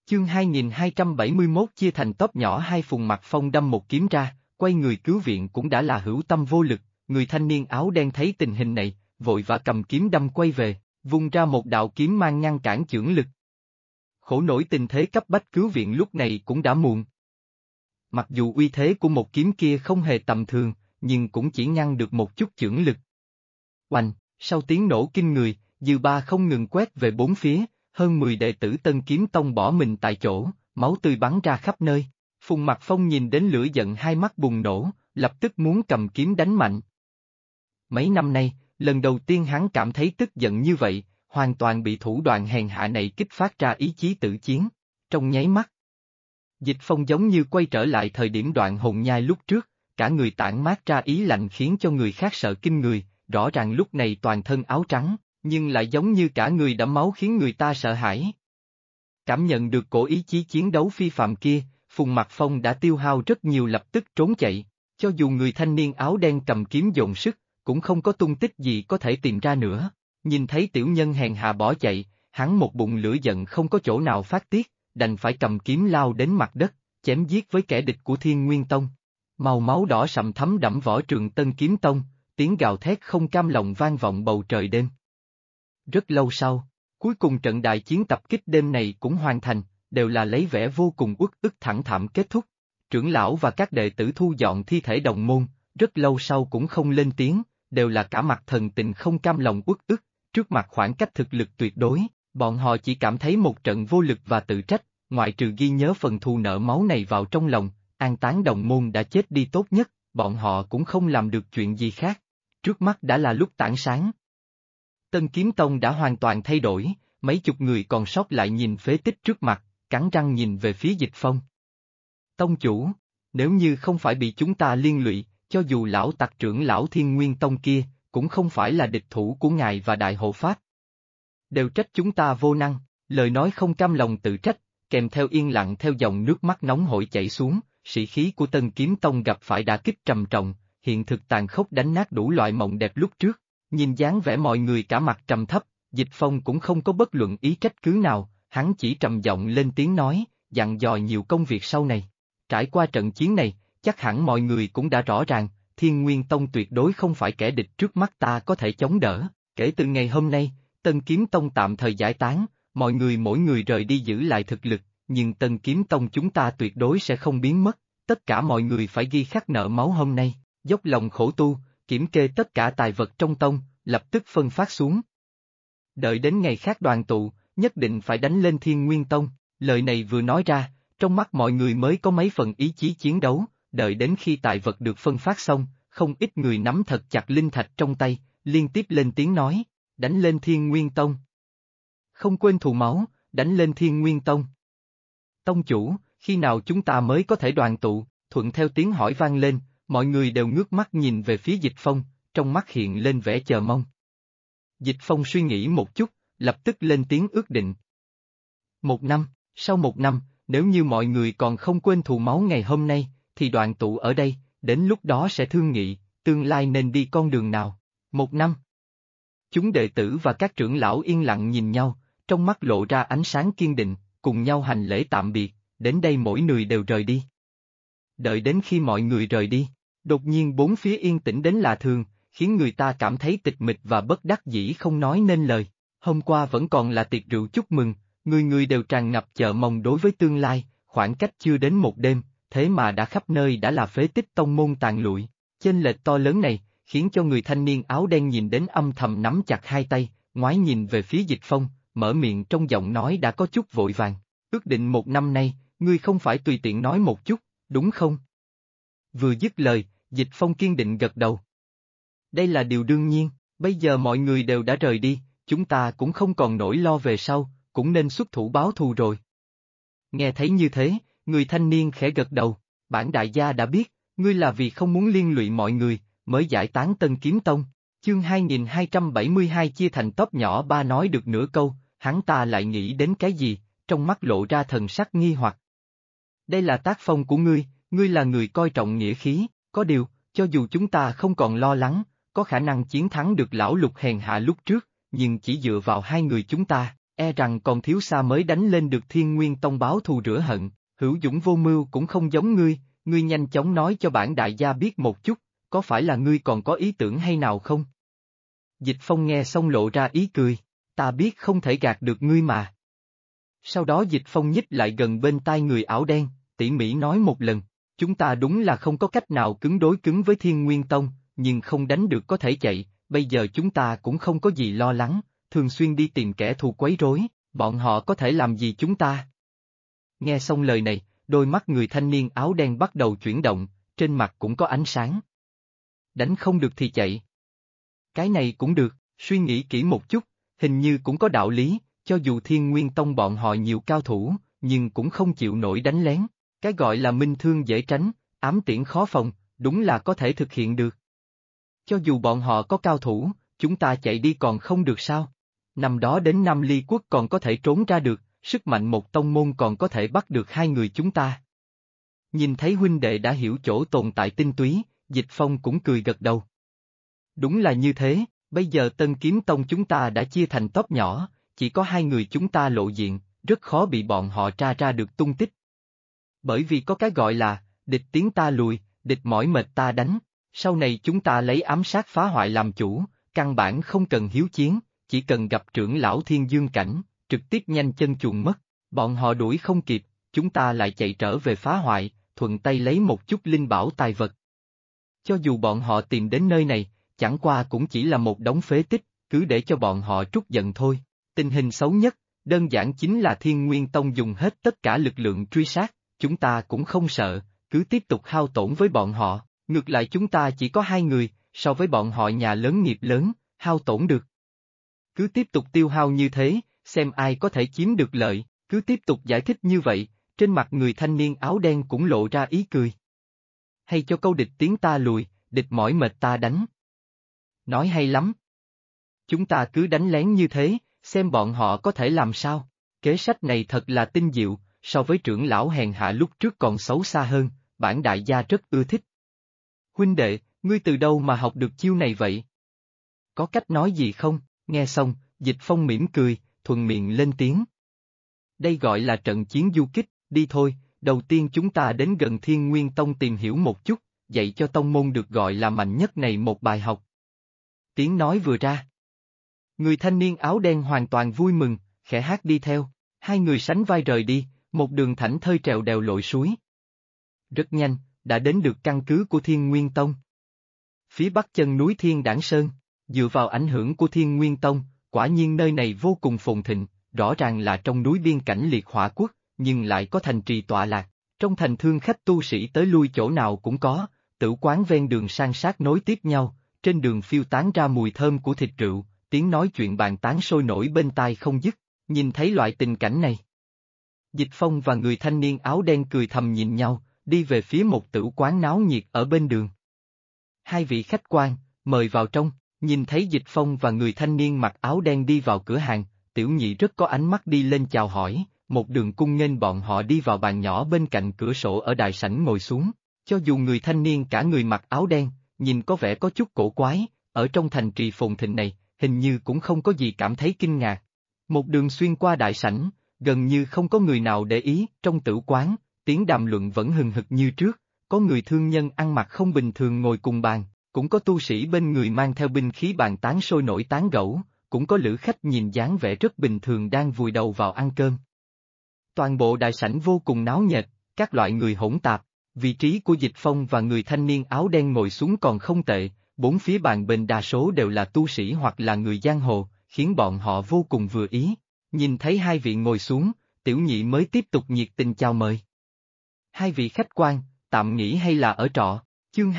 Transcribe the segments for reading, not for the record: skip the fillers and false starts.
Chương 2271 chia thành tốp nhỏ hai. Phùng Mặc Phong đâm một kiếm ra, quay người cứu viện cũng đã là hữu tâm vô lực, người thanh niên áo đen thấy tình hình này, vội vã cầm kiếm đâm quay về, vung ra một đạo kiếm mang ngăn cản chưởng lực. Khổ nổi tình thế cấp bách cứu viện lúc này cũng đã muộn. Mặc dù uy thế của một kiếm kia không hề tầm thường, nhưng cũng chỉ ngăn được một chút chưởng lực. Oanh, sau tiếng nổ kinh người, dư ba không ngừng quét về bốn phía, hơn 10 đệ tử Tân Kiếm Tông bỏ mình tại chỗ, máu tươi bắn ra khắp nơi. Phùng Mặc Phong nhìn đến lửa giận hai mắt bùng nổ, lập tức muốn cầm kiếm đánh mạnh. Mấy năm nay, lần đầu tiên hắn cảm thấy tức giận như vậy, hoàn toàn bị thủ đoạn hèn hạ này kích phát ra ý chí tự chiến. Trong nháy mắt, Dịch Phong giống như quay trở lại thời điểm Đoạn Hồn Nhai lúc trước, cả người tản mát ra ý lạnh khiến cho người khác sợ kinh người, rõ ràng lúc này toàn thân áo trắng, nhưng lại giống như cả người đẫm máu khiến người ta sợ hãi. Cảm nhận được cổ ý chí chiến đấu phi phàm kia, Phùng Mặc Phong đã tiêu hao rất nhiều lập tức trốn chạy, cho dù người thanh niên áo đen cầm kiếm dồn sức, cũng không có tung tích gì có thể tìm ra nữa. Nhìn thấy tiểu nhân hèn hạ bỏ chạy, hắn một bụng lửa giận không có chỗ nào phát tiết, đành phải cầm kiếm lao đến mặt đất, chém giết với kẻ địch của Thiên Nguyên Tông. Màu máu đỏ sậm thấm đẫm võ trường Tân Kiếm Tông, tiếng gào thét không cam lòng vang vọng bầu trời đêm. Rất lâu sau, cuối cùng trận đại chiến tập kích đêm này cũng hoàn thành, đều là lấy vẻ vô cùng uất ức thẳng thảm kết thúc. Trưởng lão và các đệ tử thu dọn thi thể đồng môn, rất lâu sau cũng không lên tiếng, đều là cả mặt thần tình không cam lòng uất ức, trước mặt khoảng cách thực lực tuyệt đối, bọn họ chỉ cảm thấy một trận vô lực và tự trách, ngoại trừ ghi nhớ phần thù nợ máu này vào trong lòng, an táng đồng môn đã chết đi tốt nhất, bọn họ cũng không làm được chuyện gì khác. Trước mắt đã là lúc tảng sáng. Tân Kiếm Tông đã hoàn toàn thay đổi, mấy chục người còn sót lại nhìn phế tích trước mặt, cắn răng nhìn về phía Dịch Phong. Tông chủ, nếu như không phải bị chúng ta liên lụy, cho dù lão tặc trưởng lão Thiên Nguyên Tông kia, cũng không phải là địch thủ của ngài và Đại Hộ Pháp. Đều trách chúng ta vô năng, lời nói không cam lòng tự trách, kèm theo yên lặng theo dòng nước mắt nóng hổi chảy xuống, sĩ khí của Tân Kiếm Tông gặp phải đả kích trầm trọng, hiện thực tàn khốc đánh nát đủ loại mộng đẹp lúc trước. Nhìn dáng vẻ mọi người cả mặt trầm thấp, Dịch Phong cũng không có bất luận ý trách cứ nào, hắn chỉ trầm giọng lên tiếng nói, dặn dò nhiều công việc sau này. Trải qua trận chiến này, chắc hẳn mọi người cũng đã rõ ràng, Thiên Nguyên Tông tuyệt đối không phải kẻ địch trước mắt ta có thể chống đỡ. Kể từ ngày hôm nay, Tân Kiếm Tông tạm thời giải tán, mọi người mỗi người rời đi giữ lại thực lực, nhưng Tân Kiếm Tông chúng ta tuyệt đối sẽ không biến mất, tất cả mọi người phải ghi khắc nợ máu hôm nay, dốc lòng khổ tu, kiểm kê tất cả tài vật trong tông, lập tức phân phát xuống. Đợi đến ngày khác đoàn tụ, nhất định phải đánh lên Thiên Nguyên Tông, lời này vừa nói ra, trong mắt mọi người mới có mấy phần ý chí chiến đấu, đợi đến khi tài vật được phân phát xong, không ít người nắm thật chặt linh thạch trong tay, liên tiếp lên tiếng nói, đánh lên Thiên Nguyên Tông. Không quên thù máu, đánh lên Thiên Nguyên Tông. Tông chủ, khi nào chúng ta mới có thể đoàn tụ, thuận theo tiếng hỏi vang lên, mọi người đều ngước mắt nhìn về phía Dịch Phong, trong mắt hiện lên vẻ chờ mong. Dịch Phong suy nghĩ một chút, lập tức lên tiếng ước định. 1 năm, sau 1 năm, nếu như mọi người còn không quên thù máu ngày hôm nay, thì đoàn tụ ở đây, đến lúc đó sẽ thương nghị, tương lai nên đi con đường nào. 1 năm. Chúng đệ tử và các trưởng lão yên lặng nhìn nhau, trong mắt lộ ra ánh sáng kiên định, cùng nhau hành lễ tạm biệt, đến đây mỗi người đều rời đi. Đợi đến khi mọi người rời đi, đột nhiên bốn phía yên tĩnh đến lạ thường, khiến người ta cảm thấy tịch mịch và bất đắc dĩ không nói nên lời. Hôm qua vẫn còn là tiệc rượu chúc mừng, người người đều tràn ngập chờ mong đối với tương lai, khoảng cách chưa đến một đêm, thế mà đã khắp nơi đã là phế tích tông môn tàn lụi. Chênh lệch to lớn này, khiến cho người thanh niên áo đen nhìn đến âm thầm nắm chặt hai tay, ngoái nhìn về phía Dịch Phong, mở miệng trong giọng nói đã có chút vội vàng. Ước định 1 năm nay, ngươi không phải tùy tiện nói một chút, đúng không? Vừa dứt lời, Dịch Phong kiên định gật đầu. Đây là điều đương nhiên, bây giờ mọi người đều đã rời đi, chúng ta cũng không còn nỗi lo về sau, cũng nên xuất thủ báo thù rồi. Nghe thấy như thế, người thanh niên khẽ gật đầu, bản đại gia đã biết, ngươi là vì không muốn liên lụy mọi người, mới giải tán Tân Kiếm Tông. Chương 2272 chia thành tốp nhỏ ba nói được nửa câu, hắn ta lại nghĩ đến cái gì, trong mắt lộ ra thần sắc nghi hoặc. Đây là tác phong của ngươi là người coi trọng nghĩa khí, có điều, cho dù chúng ta không còn lo lắng, có khả năng chiến thắng được lão Lục hèn hạ lúc trước, nhưng chỉ dựa vào hai người chúng ta, e rằng còn thiếu xa mới đánh lên được Thiên Nguyên Tông báo thù rửa hận, hữu dũng vô mưu cũng không giống ngươi nhanh chóng nói cho bản đại gia biết một chút, có phải là ngươi còn có ý tưởng hay nào không? Dịch Phong nghe xong lộ ra ý cười, ta biết không thể gạt được ngươi mà. Sau đó Dịch Phong nhích lại gần bên tai người áo đen, tỉ mỉ nói một lần, chúng ta đúng là không có cách nào cứng đối cứng với Thiên Nguyên Tông, nhưng không đánh được có thể chạy, bây giờ chúng ta cũng không có gì lo lắng, thường xuyên đi tìm kẻ thù quấy rối, bọn họ có thể làm gì chúng ta? Nghe xong lời này, đôi mắt người thanh niên áo đen bắt đầu chuyển động, trên mặt cũng có ánh sáng. Đánh không được thì chạy. Cái này cũng được, suy nghĩ kỹ một chút, hình như cũng có đạo lý, cho dù Thiên Nguyên Tông bọn họ nhiều cao thủ, nhưng cũng không chịu nổi đánh lén. Cái gọi là minh thương dễ tránh, ám tiễn khó phòng, đúng là có thể thực hiện được. Cho dù bọn họ có cao thủ, chúng ta chạy đi còn không được sao? Năm đó đến Nam Ly Quốc còn có thể trốn ra được, sức mạnh một tông môn còn có thể bắt được hai người chúng ta. Nhìn thấy huynh đệ đã hiểu chỗ tồn tại tinh túy, Dịch Phong cũng cười gật đầu. Đúng là như thế, bây giờ Tân Kiếm Tông chúng ta đã chia thành tốp nhỏ, chỉ có hai người chúng ta lộ diện, rất khó bị bọn họ tra ra được tung tích. Bởi vì có cái gọi là, địch tiến ta lùi, địch mỏi mệt ta đánh, sau này chúng ta lấy ám sát phá hoại làm chủ, căn bản không cần hiếu chiến, chỉ cần gặp trưởng lão Thiên Dương Cảnh, trực tiếp nhanh chân chuồn mất, bọn họ đuổi không kịp, chúng ta lại chạy trở về phá hoại, thuận tay lấy một chút linh bảo tài vật. Cho dù bọn họ tìm đến nơi này, chẳng qua cũng chỉ là một đống phế tích, cứ để cho bọn họ trút giận thôi. Tình hình xấu nhất, đơn giản chính là Thiên Nguyên Tông dùng hết tất cả lực lượng truy sát, chúng ta cũng không sợ, cứ tiếp tục hao tổn với bọn họ, ngược lại chúng ta chỉ có hai người, so với bọn họ nhà lớn nghiệp lớn, hao tổn được. Cứ tiếp tục tiêu hao như thế, xem ai có thể chiếm được lợi, cứ tiếp tục giải thích như vậy, trên mặt người thanh niên áo đen cũng lộ ra ý cười. Hay cho câu địch tiến ta lùi, địch mỏi mệt ta đánh. Nói hay lắm. Chúng ta cứ đánh lén như thế, xem bọn họ có thể làm sao. Kế sách này thật là tinh diệu, so với trưởng lão hèn hạ lúc trước còn xấu xa hơn, bản đại gia rất ưa thích. Huynh đệ, ngươi từ đâu mà học được chiêu này vậy? Có cách nói gì không? Nghe xong, Dịch Phong mỉm cười, thuận miệng lên tiếng. Đây gọi là trận chiến du kích, đi thôi, đầu tiên chúng ta đến gần Thiên Nguyên Tông tìm hiểu một chút, dạy cho tông môn được gọi là mạnh nhất này một bài học. Tiếng nói vừa ra. Người thanh niên áo đen hoàn toàn vui mừng, khẽ hát đi theo, hai người sánh vai rời đi, một đường thảnh thơi trèo đèo lội suối. Rất nhanh, đã đến được căn cứ của Thiên Nguyên Tông. Phía bắc chân núi Thiên Đản Sơn, dựa vào ảnh hưởng của Thiên Nguyên Tông, quả nhiên nơi này vô cùng phồn thịnh, rõ ràng là trong núi biên cảnh liệt hỏa quốc, nhưng lại có thành trì tọa lạc, trong thành thương khách tu sĩ tới lui chỗ nào cũng có, tử quán ven đường san sát nối tiếp nhau, trên đường phiêu tán ra mùi thơm của thịt rượu, tiếng nói chuyện bàn tán sôi nổi bên tai không dứt, nhìn thấy loại tình cảnh này. Dịch Phong và người thanh niên áo đen cười thầm nhìn nhau, đi về phía một tử quán náo nhiệt ở bên đường. Hai vị khách quan, mời vào trong, nhìn thấy Dịch Phong và người thanh niên mặc áo đen đi vào cửa hàng, Tiểu Nhị rất có ánh mắt đi lên chào hỏi, một đường cung nghênh bọn họ đi vào bàn nhỏ bên cạnh cửa sổ ở đại sảnh ngồi xuống, cho dù người thanh niên cả người mặc áo đen, nhìn có vẻ có chút cổ quái, ở trong thành trì phồn thịnh này, hình như cũng không có gì cảm thấy kinh ngạc. Một đường xuyên qua đại sảnh, gần như không có người nào để ý, trong tử quán, tiếng đàm luận vẫn hừng hực như trước, có người thương nhân ăn mặc không bình thường ngồi cùng bàn, cũng có tu sĩ bên người mang theo binh khí bàn tán sôi nổi tán gẫu, cũng có lữ khách nhìn dáng vẻ rất bình thường đang vùi đầu vào ăn cơm. Toàn bộ đại sảnh vô cùng náo nhiệt, các loại người hỗn tạp, vị trí của Dịch Phong và người thanh niên áo đen ngồi xuống còn không tệ, bốn phía bàn bên đa số đều là tu sĩ hoặc là người giang hồ, khiến bọn họ vô cùng vừa ý. Nhìn thấy hai vị ngồi xuống, Tiểu Nhị mới tiếp tục nhiệt tình chào mời. Hai vị khách quan, tạm nghỉ hay là ở trọ? Chương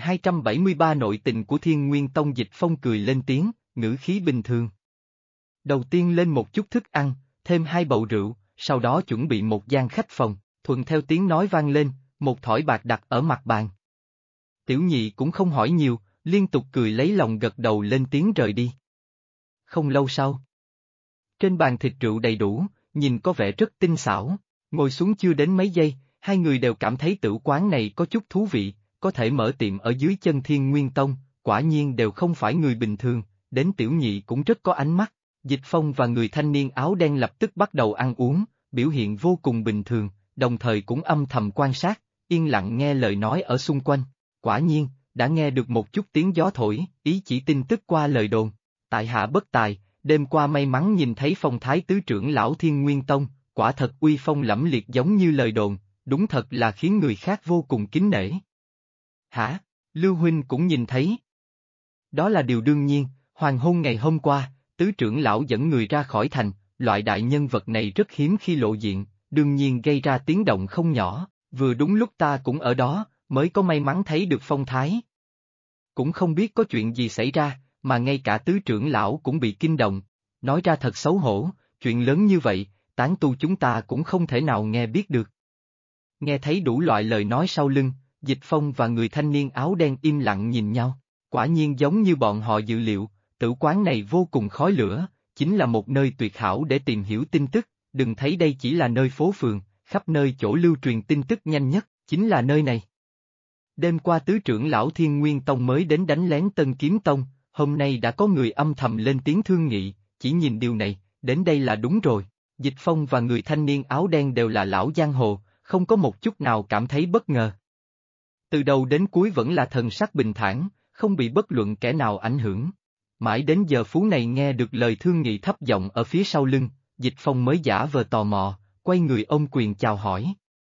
2273 nội tình của Thiên Nguyên Tông. Dịch Phong cười lên tiếng, ngữ khí bình thường. Đầu tiên lên một chút thức ăn, thêm hai bầu rượu, sau đó chuẩn bị một gian khách phòng, thuận theo tiếng nói vang lên, một thỏi bạc đặt ở mặt bàn. Tiểu Nhị cũng không hỏi nhiều, liên tục cười lấy lòng gật đầu lên tiếng rời đi. Không lâu sau, trên bàn thịt rượu đầy đủ, nhìn có vẻ rất tinh xảo, ngồi xuống chưa đến mấy giây, hai người đều cảm thấy tử quán này có chút thú vị, có thể mở tiệm ở dưới chân Thiên Nguyên Tông, quả nhiên đều không phải người bình thường, đến Tiểu Nhị cũng rất có ánh mắt, Dịch Phong và người thanh niên áo đen lập tức bắt đầu ăn uống, biểu hiện vô cùng bình thường, đồng thời cũng âm thầm quan sát, yên lặng nghe lời nói ở xung quanh. Quả nhiên, đã nghe được một chút tiếng gió thổi, ý chỉ tin tức qua lời đồn. Tại hạ bất tài, đêm qua may mắn nhìn thấy phong thái tứ trưởng lão Thiên Nguyên Tông, quả thật uy phong lẫm liệt giống như lời đồn, đúng thật là khiến người khác vô cùng kính nể. Hả? Lưu Huynh cũng nhìn thấy. Đó là điều đương nhiên, hoàng hôn ngày hôm qua, tứ trưởng lão dẫn người ra khỏi thành, loại đại nhân vật này rất hiếm khi lộ diện, đương nhiên gây ra tiếng động không nhỏ, vừa đúng lúc ta cũng ở đó, mới có may mắn thấy được phong thái. Cũng không biết có chuyện gì xảy ra, mà ngay cả tứ trưởng lão cũng bị kinh động, nói ra thật xấu hổ, chuyện lớn như vậy, tán tu chúng ta cũng không thể nào nghe biết được. Nghe thấy đủ loại lời nói sau lưng, Dịch Phong và người thanh niên áo đen im lặng nhìn nhau, quả nhiên giống như bọn họ dự liệu, tử quán này vô cùng khói lửa, chính là một nơi tuyệt hảo để tìm hiểu tin tức, đừng thấy đây chỉ là nơi phố phường, khắp nơi chỗ lưu truyền tin tức nhanh nhất, chính là nơi này. Đêm qua tứ trưởng lão Thiên Nguyên Tông mới đến đánh lén Tân Kiếm Tông, hôm nay đã có người âm thầm lên tiếng thương nghị, chỉ nhìn điều này, đến đây là đúng rồi. Dịch Phong và người thanh niên áo đen đều là lão giang hồ, không có một chút nào cảm thấy bất ngờ. Từ đầu đến cuối vẫn là thần sắc bình thản, không bị bất luận kẻ nào ảnh hưởng. Mãi đến giờ phú này nghe được lời thương nghị thấp giọng ở phía sau lưng, Dịch Phong mới giả vờ tò mò, quay người ôm quyền chào hỏi.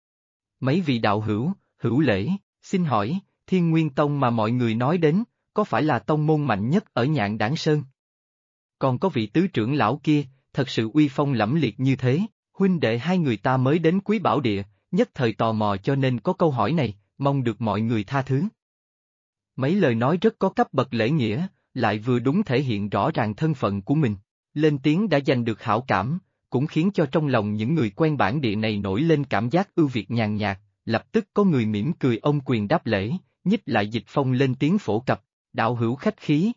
Mấy vị đạo hữu, hữu lễ, xin hỏi, Thiên Nguyên Tông mà mọi người nói đến, có phải là tông môn mạnh nhất ở Nhạn Đảng Sơn? Còn có vị tứ trưởng lão kia, thật sự uy phong lẫm liệt như thế, huynh đệ hai người ta mới đến Quý Bảo Địa, nhất thời tò mò cho nên có câu hỏi này, mong được mọi người tha thứ. Mấy lời nói rất có cấp bậc lễ nghĩa, lại vừa đúng thể hiện rõ ràng thân phận của mình, lên tiếng đã giành được hảo cảm, cũng khiến cho trong lòng những người quen bản địa này nổi lên cảm giác ưu việt nhàn nhạt, lập tức có người mỉm cười ôm quyền đáp lễ, nhích lại Dịch Phong lên tiếng phổ cập, đạo hữu khách khí.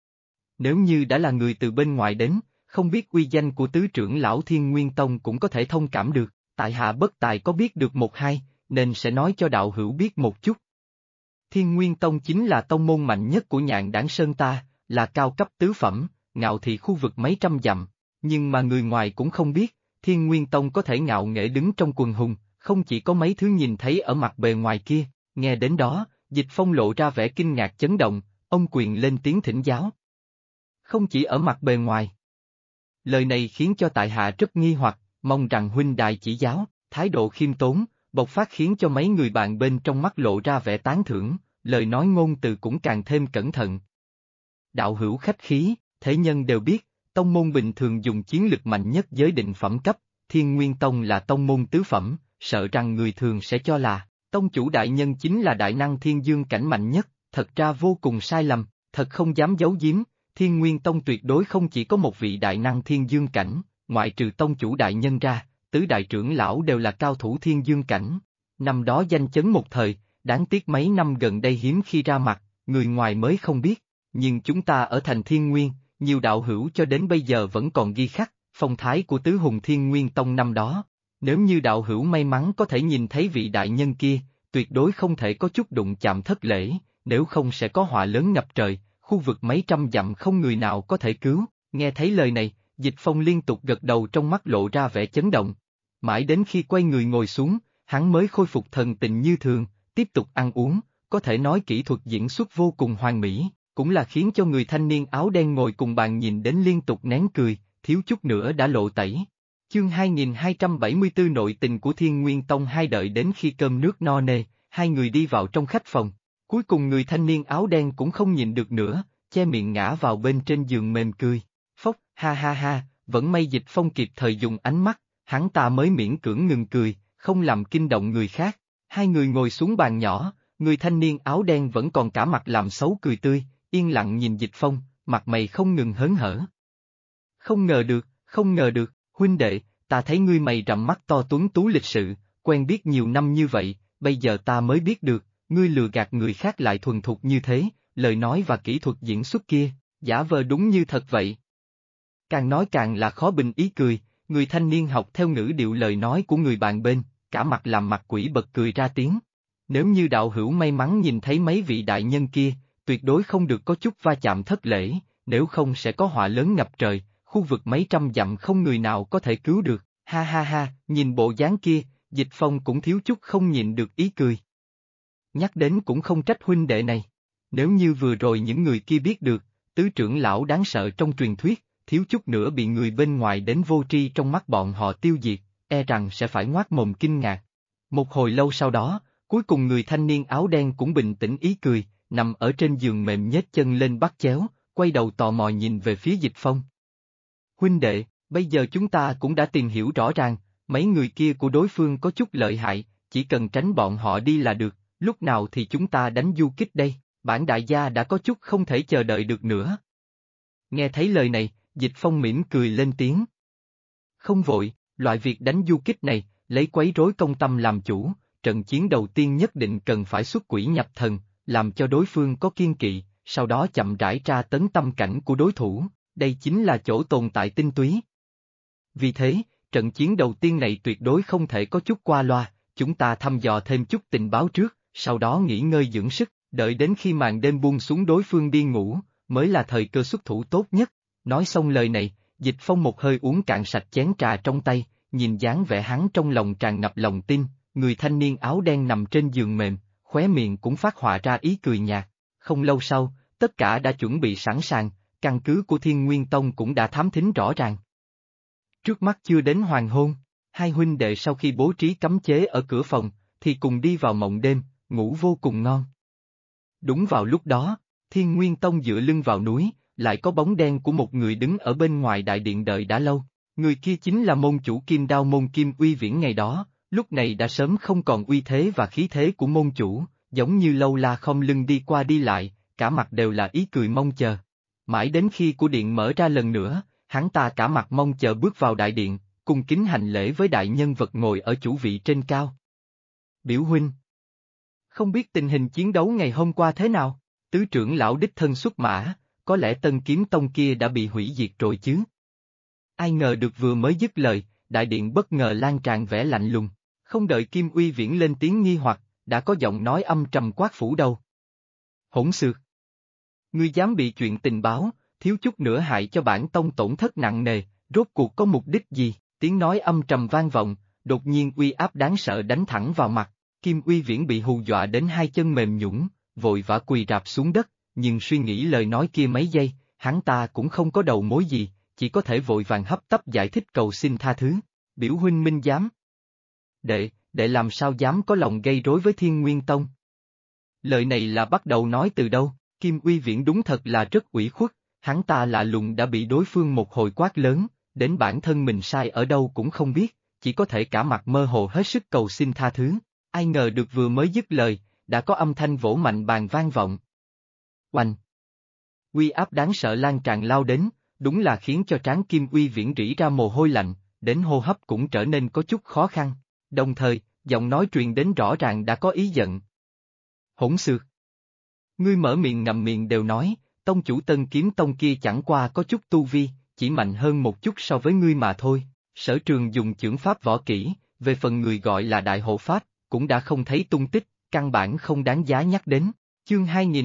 Nếu như đã là người từ bên ngoài đến, không biết uy danh của tứ trưởng lão Thiên Nguyên Tông cũng có thể thông cảm được, tại hạ bất tài có biết được một hai, nên sẽ nói cho đạo hữu biết một chút. Thiên Nguyên Tông chính là tông môn mạnh nhất của Nhạn Đảng Sơn ta, là cao cấp tứ phẩm, ngạo thị khu vực mấy trăm dặm, nhưng mà người ngoài cũng không biết, Thiên Nguyên Tông có thể ngạo nghễ đứng trong quần hùng, không chỉ có mấy thứ nhìn thấy ở mặt bề ngoài kia, nghe đến đó, Dịch Phong lộ ra vẻ kinh ngạc chấn động, ông quyền lên tiếng thỉnh giáo. Không chỉ ở mặt bề ngoài. Lời này khiến cho tại hạ rất nghi hoặc, mong rằng huynh đài chỉ giáo, thái độ khiêm tốn, bộc phát khiến cho mấy người bạn bên trong mắt lộ ra vẻ tán thưởng, lời nói ngôn từ cũng càng thêm cẩn thận. Đạo hữu khách khí, thế nhân đều biết, tông môn bình thường dùng chiến lực mạnh nhất giới định phẩm cấp, Thiên Nguyên Tông là tông môn tứ phẩm, sợ rằng người thường sẽ cho là, tông chủ đại nhân chính là đại năng thiên dương cảnh mạnh nhất, thật ra vô cùng sai lầm, thật không dám giấu giếm, Thiên Nguyên Tông tuyệt đối không chỉ có một vị đại năng thiên dương cảnh, ngoại trừ tông chủ đại nhân ra, tứ đại trưởng lão đều là cao thủ thiên dương cảnh. Năm đó danh chấn một thời, đáng tiếc mấy năm gần đây hiếm khi ra mặt, người ngoài mới không biết, nhưng chúng ta ở thành Thiên Nguyên, nhiều đạo hữu cho đến bây giờ vẫn còn ghi khắc, phong thái của tứ hùng Thiên Nguyên Tông năm đó. Nếu như đạo hữu may mắn có thể nhìn thấy vị đại nhân kia, tuyệt đối không thể có chút đụng chạm thất lễ, nếu không sẽ có họa lớn ngập trời, khu vực mấy trăm dặm không người nào có thể cứu. Nghe thấy lời này, Dịch Phong liên tục gật đầu trong mắt lộ ra vẻ chấn động. Mãi đến khi quay người ngồi xuống, hắn mới khôi phục thần tình như thường, tiếp tục ăn uống, có thể nói kỹ thuật diễn xuất vô cùng hoàn mỹ, cũng là khiến cho người thanh niên áo đen ngồi cùng bàn nhìn đến liên tục nén cười, thiếu chút nữa đã lộ tẩy. Chương 2274 nội tình của Thiên Nguyên Tông hai đợi đến khi cơm nước no nê, hai người đi vào trong khách phòng. Cuối cùng người thanh niên áo đen cũng không nhìn được nữa, che miệng ngã vào bên trên giường mềm cười. Phốc, ha ha ha, vẫn may Dịch Phong kịp thời dùng ánh mắt, hắn ta mới miễn cưỡng ngừng cười, không làm kinh động người khác. Hai người ngồi xuống bàn nhỏ, người thanh niên áo đen vẫn còn cả mặt làm xấu cười tươi, yên lặng nhìn Dịch Phong, mặt mày không ngừng hớn hở. Không ngờ được, huynh đệ, ta thấy ngươi mày rậm mắt to tuấn tú lịch sự, quen biết nhiều năm như vậy, bây giờ ta mới biết được, ngươi lừa gạt người khác lại thuần thục như thế, lời nói và kỹ thuật diễn xuất kia, giả vờ đúng như thật vậy. Càng nói càng là khó bình ý cười, người thanh niên học theo ngữ điệu lời nói của người bạn bên, cả mặt làm mặt quỷ bật cười ra tiếng. Nếu như đạo hữu may mắn nhìn thấy mấy vị đại nhân kia, tuyệt đối không được có chút va chạm thất lễ, nếu không sẽ có họa lớn ngập trời, khu vực mấy trăm dặm không người nào có thể cứu được, ha ha ha, nhìn bộ dáng kia, Dịch Phong cũng thiếu chút không nhịn được ý cười. Nhắc đến cũng không trách huynh đệ này. Nếu như vừa rồi những người kia biết được, tứ trưởng lão đáng sợ trong truyền thuyết, thiếu chút nữa bị người bên ngoài đến vô tri trong mắt bọn họ tiêu diệt, e rằng sẽ phải ngoác mồm kinh ngạc. Một hồi lâu sau đó, cuối cùng người thanh niên áo đen cũng bình tĩnh ý cười, nằm ở trên giường mềm nhếch chân lên bắt chéo, quay đầu tò mò nhìn về phía Dịch Phong. Huynh đệ, bây giờ chúng ta cũng đã tìm hiểu rõ ràng, mấy người kia của đối phương có chút lợi hại, chỉ cần tránh bọn họ đi là được, lúc nào thì chúng ta đánh du kích đây, bản đại gia đã có chút không thể chờ đợi được nữa. Nghe thấy lời này, Dịch Phong mỉm cười lên tiếng. Không vội, loại việc đánh du kích này, lấy quấy rối công tâm làm chủ, trận chiến đầu tiên nhất định cần phải xuất quỷ nhập thần, làm cho đối phương có kiên kỵ, sau đó chậm rãi tra tấn tâm cảnh của đối thủ, đây chính là chỗ tồn tại tinh túy. Vì thế, trận chiến đầu tiên này tuyệt đối không thể có chút qua loa, chúng ta thăm dò thêm chút tình báo trước, sau đó nghỉ ngơi dưỡng sức, đợi đến khi màn đêm buông xuống đối phương đi ngủ, mới là thời cơ xuất thủ tốt nhất. Nói xong lời này, Dịch Phong một hơi uống cạn sạch chén trà trong tay, nhìn dáng vẻ hắn trong lòng tràn ngập lòng tin, người thanh niên áo đen nằm trên giường mềm, khóe miệng cũng phát họa ra ý cười nhạt. Không lâu sau, tất cả đã chuẩn bị sẵn sàng, căn cứ của Thiên Nguyên Tông cũng đã thám thính rõ ràng. Trước mắt chưa đến hoàng hôn, hai huynh đệ sau khi bố trí cấm chế ở cửa phòng, thì cùng đi vào mộng đêm, ngủ vô cùng ngon. Đúng vào lúc đó, Thiên Nguyên Tông dựa lưng vào núi, lại có bóng đen của một người đứng ở bên ngoài đại điện đợi đã lâu. Người kia chính là môn chủ Kim Đao môn Kim Uy Viễn ngày đó, lúc này đã sớm không còn uy thế và khí thế của môn chủ, giống như lâu la khom lưng đi qua đi lại, cả mặt đều là ý cười mong chờ. Mãi đến khi của điện mở ra lần nữa, hắn ta cả mặt mong chờ bước vào đại điện, cung kính hành lễ với đại nhân vật ngồi ở chủ vị trên cao. Biểu huynh, không biết tình hình chiến đấu ngày hôm qua thế nào, tứ trưởng lão đích thân xuất mã, có lẽ Tân Kiếm Tông kia đã bị hủy diệt rồi chứ. Ai ngờ được vừa mới dứt lời, đại điện bất ngờ lan tràn vẻ lạnh lùng, không đợi Kim Uy Viễn lên tiếng nghi hoặc, đã có giọng nói âm trầm quát phủ đầu. Hỗn xược! Ngươi dám bị chuyện tình báo, thiếu chút nữa hại cho bản tông tổn thất nặng nề, rốt cuộc có mục đích gì? Tiếng nói âm trầm vang vọng, đột nhiên uy áp đáng sợ đánh thẳng vào mặt, Kim Uy Viễn bị hù dọa đến hai chân mềm nhũn, vội vã quỳ rạp xuống đất, nhưng suy nghĩ lời nói kia mấy giây, hắn ta cũng không có đầu mối gì, chỉ có thể vội vàng hấp tấp giải thích cầu xin tha thứ. Biểu huynh minh dám. Đệ làm sao dám có lòng gây rối với Thiên Nguyên Tông? Lời này là bắt đầu nói từ đâu? Kim Uy Viễn đúng thật là rất ủy khuất, hắn ta lạ lùng đã bị đối phương một hồi quát lớn, đến bản thân mình sai ở đâu cũng không biết, chỉ có thể cả mặt mơ hồ hết sức cầu xin tha thứ. Ai ngờ được vừa mới dứt lời, đã có âm thanh vỗ mạnh bàn vang vọng. Oanh! Uy áp đáng sợ lan tràn lao đến, đúng là khiến cho trán Kim Uy Viễn rỉ ra mồ hôi lạnh, đến hô hấp cũng trở nên có chút khó khăn, đồng thời, giọng nói truyền đến rõ ràng đã có ý giận. Hỗn xược! Ngươi mở miệng ngậm miệng đều nói, tông chủ Tân Kiếm Tông kia chẳng qua có chút tu vi, chỉ mạnh hơn một chút so với ngươi mà thôi, sở trường dùng chưởng pháp võ kỹ, về phần người gọi là đại hộ pháp, cũng đã không thấy tung tích, căn bản không đáng giá nhắc đến. Chương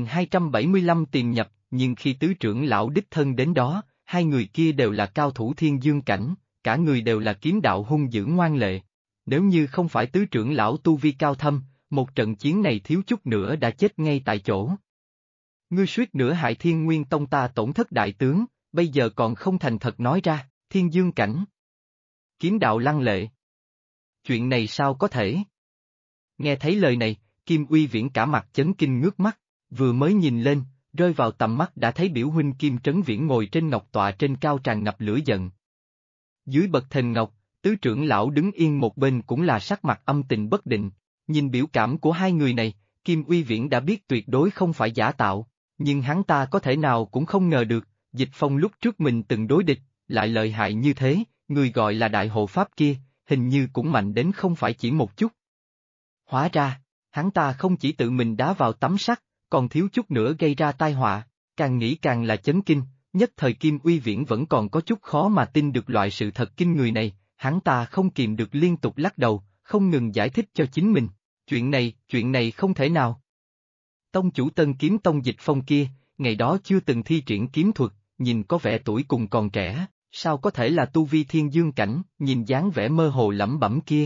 2275 tìm nhập, nhưng khi tứ trưởng lão đích thân đến đó, hai người kia đều là cao thủ thiên dương cảnh, cả người đều là kiếm đạo hung dữ ngoan lệ. Nếu như không phải tứ trưởng lão tu vi cao thâm, một trận chiến này thiếu chút nữa đã chết ngay tại chỗ. Ngươi suýt nữa hại Thiên Nguyên Tông ta tổn thất đại tướng, bây giờ còn không thành thật nói ra, thiên dương cảnh. Kiếm đạo lăng lệ. Chuyện này sao có thể? Nghe thấy lời này, Kim Uy Viễn cả mặt chấn kinh ngước mắt, vừa mới nhìn lên, rơi vào tầm mắt đã thấy biểu huynh Kim Trấn Viễn ngồi trên ngọc tọa trên cao tràn ngập lửa giận. Dưới bậc thềm ngọc, tứ trưởng lão đứng yên một bên cũng là sắc mặt âm tình bất định, nhìn biểu cảm của hai người này, Kim Uy Viễn đã biết tuyệt đối không phải giả tạo, nhưng hắn ta có thể nào cũng không ngờ được, Dịch Phong lúc trước mình từng đối địch, lại lợi hại như thế, người gọi là đại hộ pháp kia, hình như cũng mạnh đến không phải chỉ một chút. Hóa ra, hắn ta không chỉ tự mình đá vào tấm sắt, còn thiếu chút nữa gây ra tai họa, càng nghĩ càng là chấn kinh, nhất thời Kim Uy Viễn vẫn còn có chút khó mà tin được loại sự thật kinh người này, hắn ta không kìm được liên tục lắc đầu, không ngừng giải thích cho chính mình, chuyện này không thể nào. Tông chủ Tân Kiếm Tông Dịch Phong kia, ngày đó chưa từng thi triển kiếm thuật, nhìn có vẻ tuổi cùng còn trẻ, Sao có thể là tu vi thiên dương cảnh, nhìn dáng vẻ mơ hồ lẩm bẩm kia.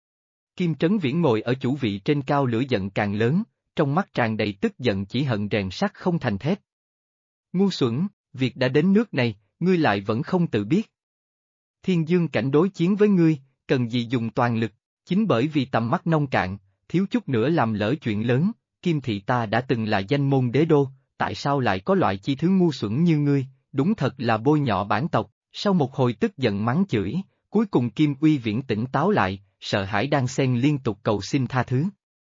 Kim Trấn Viễn ngồi ở chủ vị trên cao, lửa giận càng lớn, trong mắt tràn đầy tức giận, chỉ hận rèn sắt không thành thép. Ngu xuẩn, việc đã đến nước này, ngươi lại vẫn không tự biết. Thiên dương cảnh đối chiến với ngươi, cần gì dùng toàn lực, chính bởi vì tầm mắt nông cạn, thiếu chút nữa làm lỡ chuyện lớn, Kim thị ta đã từng là danh môn đế đô, tại sao lại có loại chi thứ ngu xuẩn như ngươi, đúng thật là bôi nhọ bản tộc. Sau một hồi tức giận mắng chửi, cuối cùng Kim Uy Viễn tỉnh táo lại, sợ hãi đan xen liên tục cầu xin tha thứ.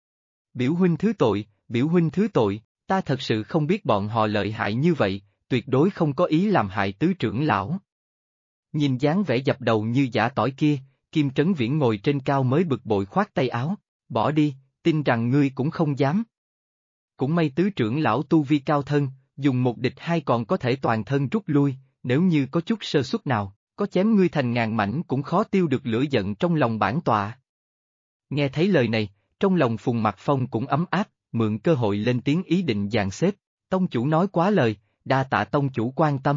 Biểu huynh thứ tội, biểu huynh thứ tội, ta thật sự không biết bọn họ lợi hại như vậy, tuyệt đối không có ý làm hại tứ trưởng lão. Nhìn dáng vẻ dập đầu như giả tỏi kia, Kim Trấn Viễn ngồi trên cao mới bực bội khoát tay áo, bỏ đi, tin rằng ngươi cũng không dám. Cũng may tứ trưởng lão tu vi cao thân, dùng một địch hai còn có thể toàn thân rút lui, nếu như có chút sơ suất nào, có chém ngươi thành ngàn mảnh cũng khó tiêu được lửa giận trong lòng bản tọa. Nghe thấy lời này, trong lòng Phùng Mặc Phong cũng ấm áp, mượn cơ hội lên tiếng ý định dàn xếp, tông chủ nói quá lời, đa tạ tông chủ quan tâm.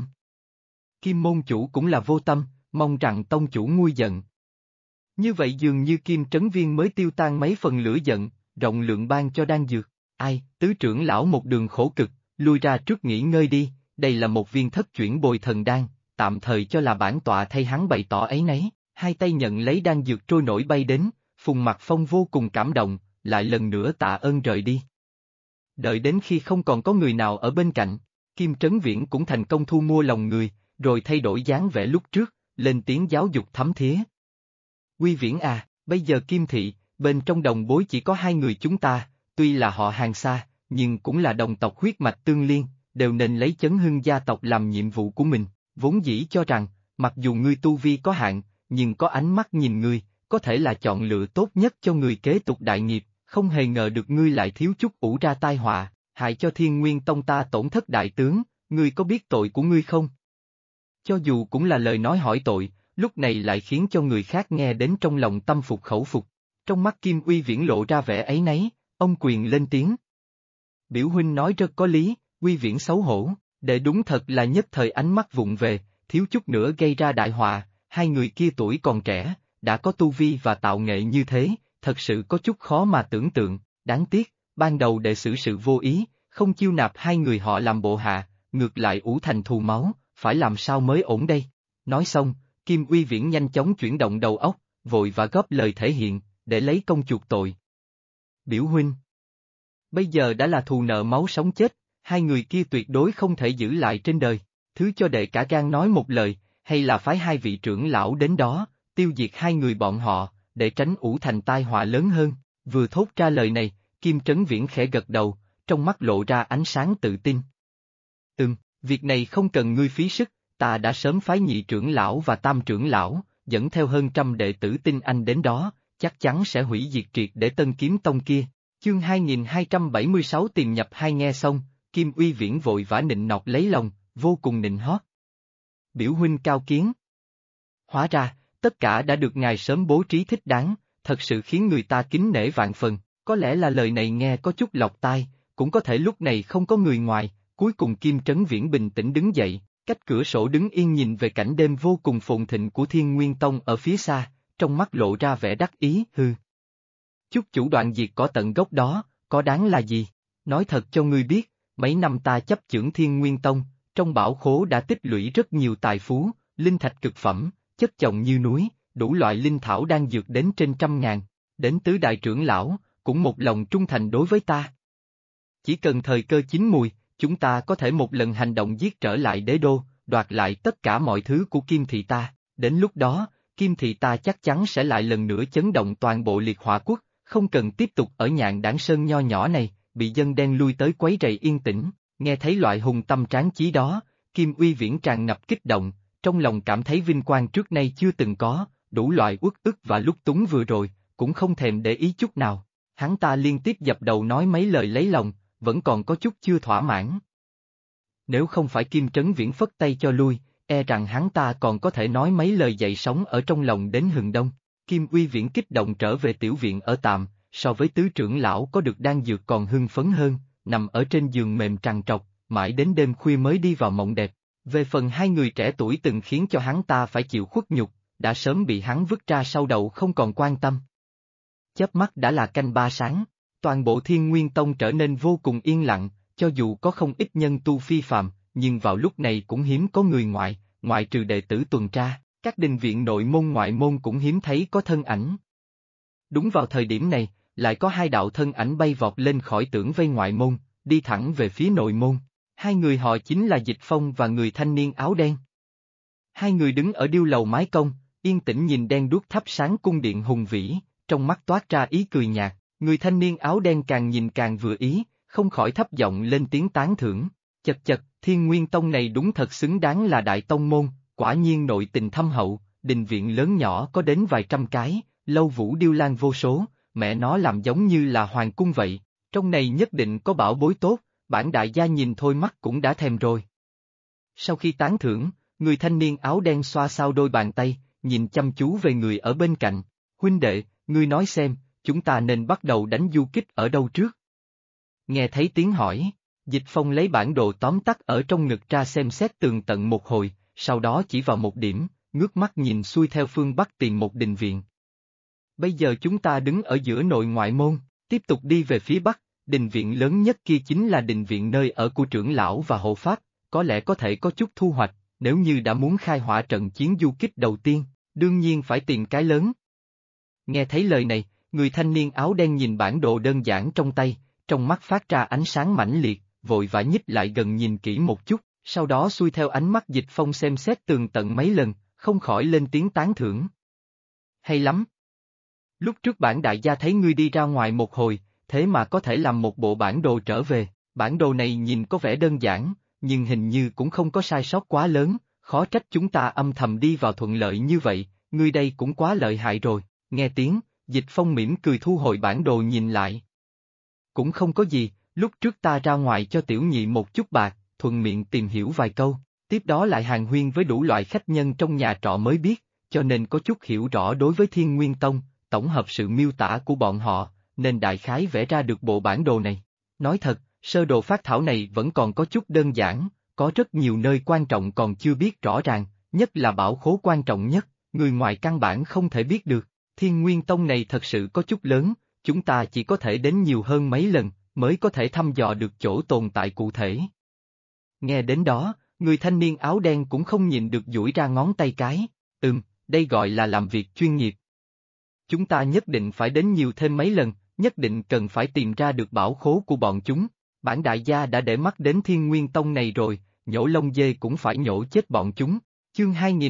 Kim môn chủ cũng là vô tâm, mong rằng tông chủ nguôi giận. Như vậy dường như Kim Trấn Viên mới tiêu tan mấy phần lửa giận, rộng lượng ban cho đan dược. Ai, tứ trưởng lão một đường khổ cực, lui ra trước nghỉ ngơi đi, đây là một viên thất chuyển bồi thần đan, tạm thời cho là bản tọa thay hắn bày tỏ ấy nấy, hai tay nhận lấy đan dược trôi nổi bay đến, Phùng Mặc Phong vô cùng cảm động, lại lần nữa tạ ơn rời đi. Đợi đến khi không còn có người nào ở bên cạnh, Kim Trấn Viễn cũng thành công thu mua lòng người, rồi thay đổi dáng vẻ lúc trước, lên tiếng giáo dục thấm thía. Uy Viễn à, bây giờ Kim thị, bên trong đồng bối chỉ có hai người chúng ta, tuy là họ hàng xa, nhưng cũng là đồng tộc huyết mạch tương liên, đều nên lấy chấn hưng gia tộc làm nhiệm vụ của mình, vốn dĩ cho rằng, mặc dù ngươi tu vi có hạn, nhưng có ánh mắt nhìn ngươi, có thể là chọn lựa tốt nhất cho người kế tục đại nghiệp, không hề ngờ được ngươi lại thiếu chút ủ ra tai họa, hại cho Thiên Nguyên Tông ta tổn thất đại tướng, ngươi có biết tội của ngươi không? Cho dù cũng là lời nói hỏi tội, lúc này lại khiến cho người khác nghe đến trong lòng tâm phục khẩu phục, trong mắt Kim Uy Viễn lộ ra vẻ áy náy, ông quyền lên tiếng. Biểu huynh nói rất có lý, Uy Viễn xấu hổ, để đúng thật là nhất thời ánh mắt vụng về, thiếu chút nữa gây ra đại họa, hai người kia tuổi còn trẻ, đã có tu vi và tạo nghệ như thế, thật sự có chút khó mà tưởng tượng, đáng tiếc, ban đầu đệ xử sự vô ý, không chiêu nạp hai người họ làm bộ hạ, ngược lại ủ thành thù máu, phải làm sao mới ổn đây? Nói xong, Kim Uy Viễn nhanh chóng chuyển động đầu óc, vội và góp lời thể hiện, để lấy công chuộc tội. Biểu huynh, bây giờ đã là thù nợ máu sống chết, hai người kia tuyệt đối không thể giữ lại trên đời, thứ cho đệ cả gan nói một lời, hay là phái hai vị trưởng lão đến đó, tiêu diệt hai người bọn họ, để tránh ủ thành tai họa lớn hơn. Vừa thốt ra lời này, Kim Trấn Viễn khẽ gật đầu, trong mắt lộ ra ánh sáng tự tin. Việc này không cần ngươi phí sức, ta đã sớm phái nhị trưởng lão và tam trưởng lão, dẫn theo hơn 100 đệ tử tinh anh đến đó, chắc chắn sẽ hủy diệt triệt để Tân Kiếm Tông kia. Chương 2276 tìm nhập hai, nghe xong, Kim Uy Viễn vội vã nịnh nọt lấy lòng, vô cùng nịnh hót. Biểu huynh cao kiến. Hóa ra, tất cả đã được ngài sớm bố trí thích đáng, thật sự khiến người ta kính nể vạn phần, có lẽ là lời này nghe có chút lọt tai, cũng có thể lúc này không có người ngoài, cuối cùng Kim Trấn Viễn bình tĩnh đứng dậy, cách cửa sổ đứng yên nhìn về cảnh đêm vô cùng phồn thịnh của Thiên Nguyên Tông ở phía xa, trong mắt lộ ra vẻ đắc ý, hừ. Chút chủ đoạn diệt cỏ tận gốc đó, có đáng là gì? Nói thật cho ngươi biết, mấy năm ta chấp chưởng Thiên Nguyên Tông, trong bảo khố đã tích lũy rất nhiều tài phú, linh thạch cực phẩm, chất chồng như núi, đủ loại linh thảo đang dược đến trên 100.000, đến tứ đại trưởng lão, cũng một lòng trung thành đối với ta. Chỉ cần thời cơ chín mùi, chúng ta có thể một lần hành động giết trở lại đế đô, đoạt lại tất cả mọi thứ của Kim thị ta, đến lúc đó, Kim thị ta chắc chắn sẽ lại lần nữa chấn động toàn bộ liệt hỏa quốc, không cần tiếp tục ở Nhạn Đảng Sơn nho nhỏ này, bị dân đen lui tới quấy rầy yên tĩnh, nghe thấy loại hùng tâm tráng chí đó, Kim Uy Viễn tràn ngập kích động, trong lòng cảm thấy vinh quang trước nay chưa từng có, đủ loại uất ức và lúc túng vừa rồi, cũng không thèm để ý chút nào, hắn ta liên tiếp dập đầu nói mấy lời lấy lòng, vẫn còn có chút chưa thỏa mãn. Nếu không phải Kim Trấn Viễn phất tay cho lui, e rằng hắn ta còn có thể nói mấy lời dậy sóng ở trong lòng đến hừng đông. Kim Uy Viễn kích động trở về tiểu viện ở tạm, so với tứ trưởng lão có được đan dược còn hưng phấn hơn, nằm ở trên giường mềm trằn trọc, mãi đến đêm khuya mới đi vào mộng đẹp. Về phần hai người trẻ tuổi từng khiến cho hắn ta phải chịu khuất nhục, đã sớm bị hắn vứt ra sau đầu không còn quan tâm. Chớp mắt đã là canh ba sáng, toàn bộ Thiên Nguyên Tông trở nên vô cùng yên lặng, cho dù có không ít nhân tu phi phàm, nhưng vào lúc này cũng hiếm có người ngoại trừ đệ tử tuần tra, các đình viện nội môn ngoại môn cũng hiếm thấy có thân ảnh. Đúng vào thời điểm này, lại có hai đạo thân ảnh bay vọt lên khỏi tường vây ngoại môn, đi thẳng về phía nội môn. Hai người họ chính là Dịch Phong và người thanh niên áo đen. Hai người đứng ở điêu lầu mái cong, yên tĩnh nhìn đen đuốc thắp sáng cung điện hùng vĩ, trong mắt toát ra ý cười nhạt, người thanh niên áo đen càng nhìn càng vừa ý, không khỏi thấp giọng lên tiếng tán thưởng. Chật chật, Thiên Nguyên Tông này đúng thật xứng đáng là đại tông môn, quả nhiên nội tình thâm hậu, đình viện lớn nhỏ có đến vài trăm cái, lâu vũ điêu lan vô số, mẹ nó làm giống như là hoàng cung vậy, trong này nhất định có bảo bối tốt, bản đại gia nhìn thôi mắt cũng đã thèm rồi. Sau khi tán thưởng, người thanh niên áo đen xoa xao đôi bàn tay, nhìn chăm chú về người ở bên cạnh, huynh đệ, ngươi nói xem, chúng ta nên bắt đầu đánh du kích ở đâu trước? Nghe thấy tiếng hỏi, Dịch Phong lấy bản đồ tóm tắt ở trong ngực ra xem xét tường tận một hồi, sau đó chỉ vào một điểm, ngước mắt nhìn xuôi theo phương bắc tìm một đình viện. Bây giờ chúng ta đứng ở giữa nội ngoại môn, tiếp tục đi về phía bắc, đình viện lớn nhất kia chính là đình viện nơi ở của trưởng lão và hộ pháp, có lẽ có thể có chút thu hoạch, nếu như đã muốn khai hỏa trận chiến du kích đầu tiên, đương nhiên phải tìm cái lớn. Nghe thấy lời này, người thanh niên áo đen nhìn bản đồ đơn giản trong tay, trong mắt phát ra ánh sáng mãnh liệt, vội vã nhích lại gần nhìn kỹ một chút, sau đó xuôi theo ánh mắt Dịch Phong xem xét tường tận mấy lần, không khỏi lên tiếng tán thưởng. Hay lắm! Lúc trước bản đại gia thấy ngươi đi ra ngoài một hồi, thế mà có thể làm một bộ bản đồ trở về, bản đồ này nhìn có vẻ đơn giản, nhưng hình như cũng không có sai sót quá lớn, khó trách chúng ta âm thầm đi vào thuận lợi như vậy, ngươi đây cũng quá lợi hại rồi, nghe tiếng, Dịch Phong mỉm cười thu hồi bản đồ nhìn lại. Cũng không có gì, lúc trước ta ra ngoài cho tiểu nhị một chút bạc, thuận miệng tìm hiểu vài câu, tiếp đó lại hàn huyên với đủ loại khách nhân trong nhà trọ mới biết, cho nên có chút hiểu rõ đối với Thiên Nguyên Tông, tổng hợp sự miêu tả của bọn họ, nên đại khái vẽ ra được bộ bản đồ này. Nói thật, sơ đồ phác thảo này vẫn còn có chút đơn giản, có rất nhiều nơi quan trọng còn chưa biết rõ ràng, nhất là bảo khố quan trọng nhất, người ngoài căn bản không thể biết được. Thiên Nguyên Tông này thật sự có chút lớn, chúng ta chỉ có thể đến nhiều hơn mấy lần, mới có thể thăm dò được chỗ tồn tại cụ thể. Nghe đến đó, người thanh niên áo đen cũng không nhìn được duỗi ra ngón tay cái, đây gọi là làm việc chuyên nghiệp. Chúng ta nhất định phải đến nhiều thêm mấy lần, nhất định cần phải tìm ra được bảo khố của bọn chúng. Bản đại gia đã để mắt đến Thiên Nguyên Tông này rồi, nhổ lông dê cũng phải nhổ chết bọn chúng. Chương